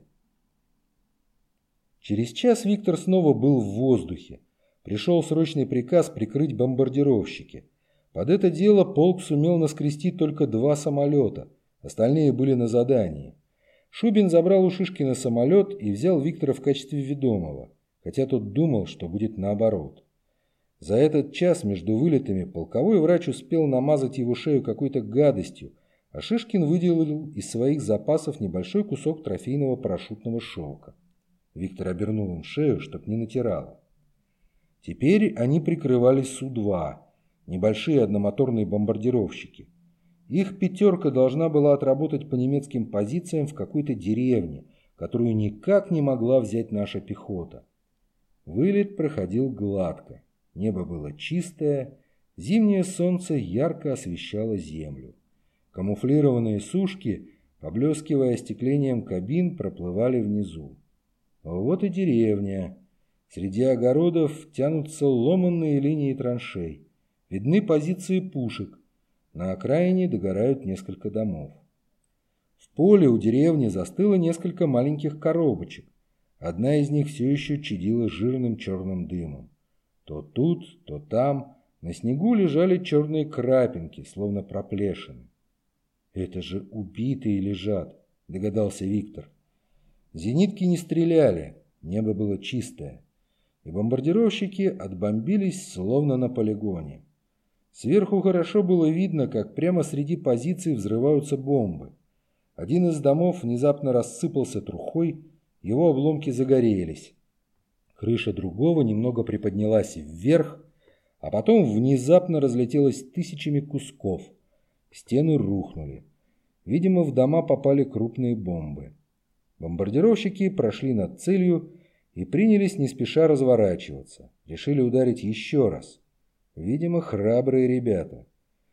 Через час Виктор снова был в воздухе. Пришел срочный приказ прикрыть бомбардировщики. Под это дело полк сумел наскрести только два самолета. Остальные были на задании. Шубин забрал у Шишкина самолет и взял Виктора в качестве ведомого, хотя тот думал, что будет наоборот. За этот час между вылетами полковой врач успел намазать его шею какой-то гадостью, а Шишкин выделил из своих запасов небольшой кусок трофейного парашютного шелка. Виктор обернул им шею, чтоб не натирало. Теперь они прикрывали Су два, небольшие одномоторные бомбардировщики. Их пятерка должна была отработать по немецким позициям в какой-то деревне, которую никак не могла взять наша пехота. Вылет проходил гладко. Небо было чистое, зимнее солнце ярко освещало землю. Камуфлированные сушки, поблескивая остеклением кабин, проплывали внизу. Вот и деревня. Среди огородов тянутся ломанные линии траншей. Видны позиции пушек. На окраине догорают несколько домов. В поле у деревни застыло несколько маленьких коробочек. Одна из них все еще чадила жирным черным дымом. То тут, то там на снегу лежали черные крапинки, словно проплешины. «Это же убитые лежат», — догадался Виктор. Зенитки не стреляли, небо было чистое, и бомбардировщики отбомбились, словно на полигоне. Сверху хорошо было видно, как прямо среди позиций взрываются бомбы. Один из домов внезапно рассыпался трухой, его обломки загорелись. Крыша другого немного приподнялась вверх, а потом внезапно разлетелась тысячами кусков. Стены рухнули. Видимо, в дома попали крупные бомбы. Бомбардировщики прошли над целью и принялись не спеша разворачиваться. Решили ударить еще раз. Видимо, храбрые ребята.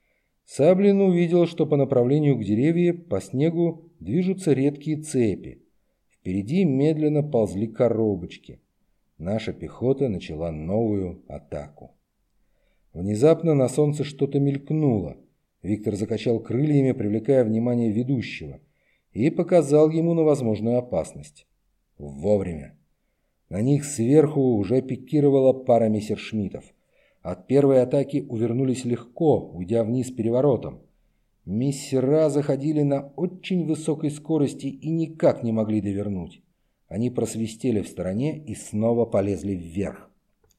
Саблин увидел, что по направлению к деревьям по снегу движутся редкие цепи. Впереди медленно ползли коробочки. Наша пехота начала новую атаку. Внезапно на солнце что-то мелькнуло. Виктор закачал крыльями, привлекая внимание ведущего, и показал ему на возможную опасность. Вовремя. На них сверху уже пикировала пара мессершмиттов. От первой атаки увернулись легко, уйдя вниз переворотом. Мессера заходили на очень высокой скорости и никак не могли довернуть. Они просвистели в стороне и снова полезли вверх.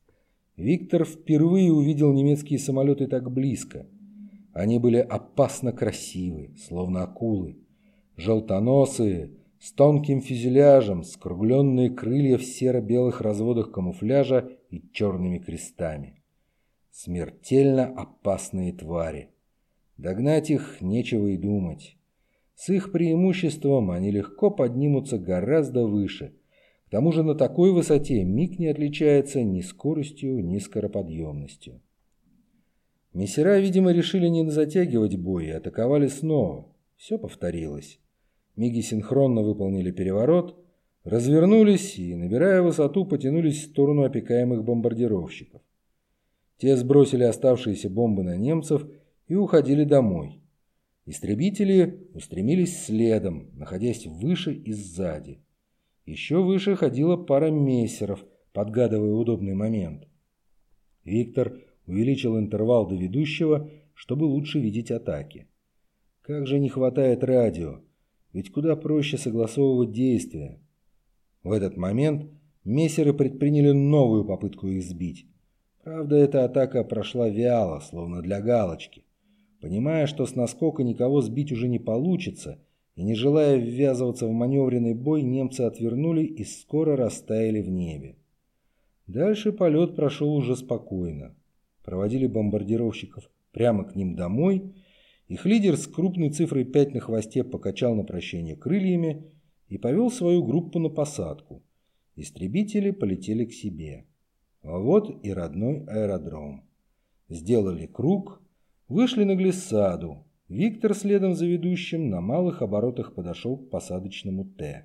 Виктор впервые увидел немецкие самолеты так близко. Они были опасно красивы, словно акулы. Желтоносые, с тонким фюзеляжем, скругленные крылья в серо-белых разводах камуфляжа и черными крестами. Смертельно опасные твари. Догнать их нечего и думать. С их преимуществом они легко поднимутся гораздо выше. К тому же на такой высоте миг не отличается ни скоростью, ни скороподъемностью. Мессера, видимо, решили не затягивать бой и атаковали снова. Все повторилось. Миги синхронно выполнили переворот, развернулись и, набирая высоту, потянулись в сторону опекаемых бомбардировщиков. Те сбросили оставшиеся бомбы на немцев и уходили домой. Истребители устремились следом, находясь выше и сзади. Еще выше ходила пара мессеров, подгадывая удобный момент. Виктор увеличил интервал до ведущего, чтобы лучше видеть атаки. Как же не хватает радио, ведь куда проще согласовывать действия. В этот момент мессеры предприняли новую попытку их сбить. Правда, эта атака прошла вяло, словно для галочки. Понимая, что с наскока никого сбить уже не получится, и не желая ввязываться в маневренный бой, немцы отвернули и скоро растаяли в небе. Дальше полет прошел уже спокойно. Проводили бомбардировщиков прямо к ним домой. Их лидер с крупной цифрой пять на хвосте покачал на прощение крыльями и повел свою группу на посадку. Истребители полетели к себе. А вот и родной аэродром. Сделали круг, вышли на глиссаду. Виктор следом за ведущим на малых оборотах подошел к посадочному Т.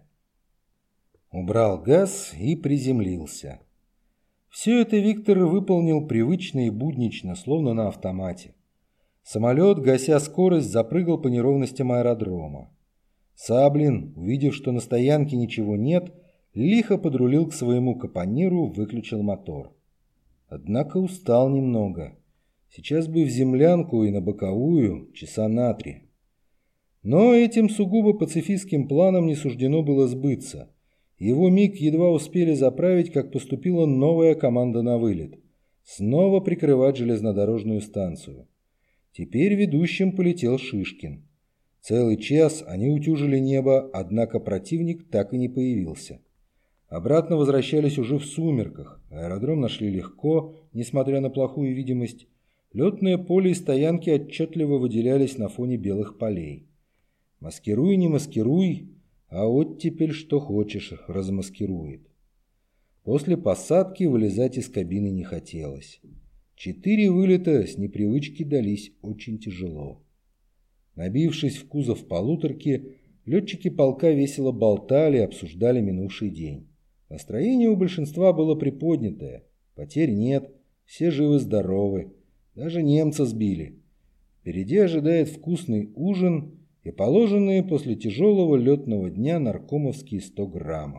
Убрал газ и приземлился. Все это Виктор выполнил привычно и буднично, словно на автомате. Самолет, гася скорость, запрыгал по неровностям аэродрома. Саблин, увидев, что на стоянке ничего нет, лихо подрулил к своему капониру, выключил мотор. Однако устал немного. Сейчас бы в землянку и на боковую, часа на три. Но этим сугубо пацифистским планам не суждено было сбыться. Его миг едва успели заправить, как поступила новая команда на вылет. Снова прикрывать железнодорожную станцию. Теперь ведущим полетел Шишкин. Целый час они утюжили небо, однако противник так и не появился. Обратно возвращались уже в сумерках. Аэродром нашли легко, несмотря на плохую видимость. Летное поле и стоянки отчетливо выделялись на фоне белых полей. Маскируй, не маскируй, а оттепель что хочешь размаскирует. После посадки вылезать из кабины не хотелось. Четыре вылета с непривычки дались очень тяжело. Набившись в кузов полуторки, летчики полка весело болтали и обсуждали минувший день. Настроение у большинства было приподнятое. Потерь нет, все живы-здоровы. Даже немца сбили. Впереди ожидает вкусный ужин и положенные после тяжелого летного дня наркомовские сто граммов.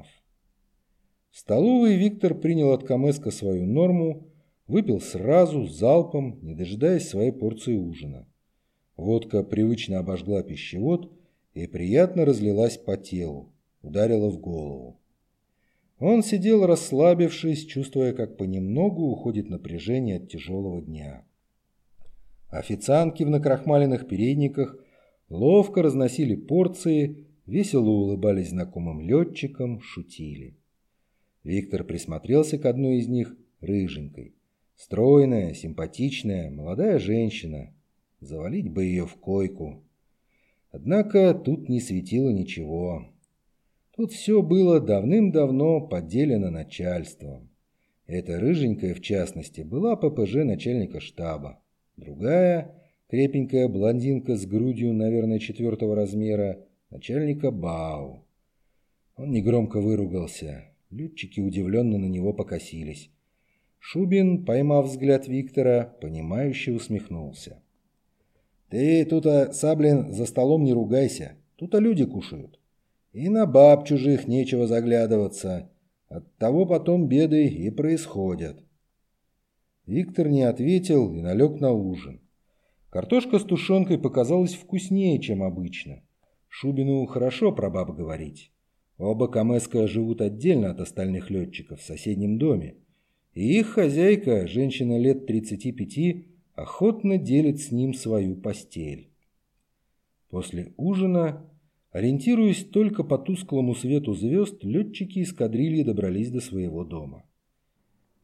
В столовой Виктор принял от Камэска свою норму, выпил сразу, залпом, не дожидаясь своей порции ужина. Водка привычно обожгла пищевод и приятно разлилась по телу, ударила в голову. Он сидел расслабившись, чувствуя, как понемногу уходит напряжение от тяжелого дня. Официантки в накрахмаленных передниках ловко разносили порции, весело улыбались знакомым летчикам, шутили. Виктор присмотрелся к одной из них, рыженькой. Стройная, симпатичная, молодая женщина. Завалить бы ее в койку. Однако тут не светило ничего. Тут все было давным-давно поделено начальством. Эта рыженькая, в частности, была ППЖ начальника штаба. Другая, крепенькая блондинка с грудью, наверное, четвертого размера, начальника БАУ. Он негромко выругался. Летчики удивленно на него покосились. Шубин, поймав взгляд Виктора, понимающе усмехнулся. «Ты тут-то, Саблин, за столом не ругайся. Тут-то люди кушают. И на баб чужих нечего заглядываться. Оттого потом беды и происходят». Виктор не ответил и налег на ужин. Картошка с тушенкой показалась вкуснее, чем обычно. Шубину хорошо про баб говорить. Оба Камэска живут отдельно от остальных летчиков в соседнем доме. И их хозяйка, женщина лет тридцати пяти, охотно делит с ним свою постель. После ужина, ориентируясь только по тусклому свету звезд, летчики эскадрильи добрались до своего дома.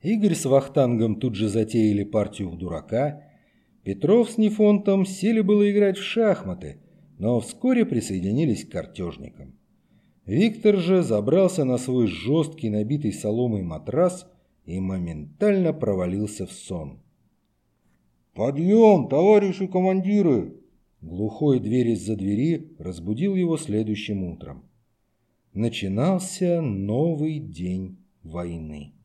Игорь с Вахтангом тут же затеяли партию в дурака. Петров с Нефонтом сели было играть в шахматы, но вскоре присоединились к картежникам. Виктор же забрался на свой жесткий, набитый соломой матрас и моментально провалился в сон. «Подъем, товарищи командиры!» Глухой дверь из-за двери разбудил его следующим утром. Начинался новый день войны.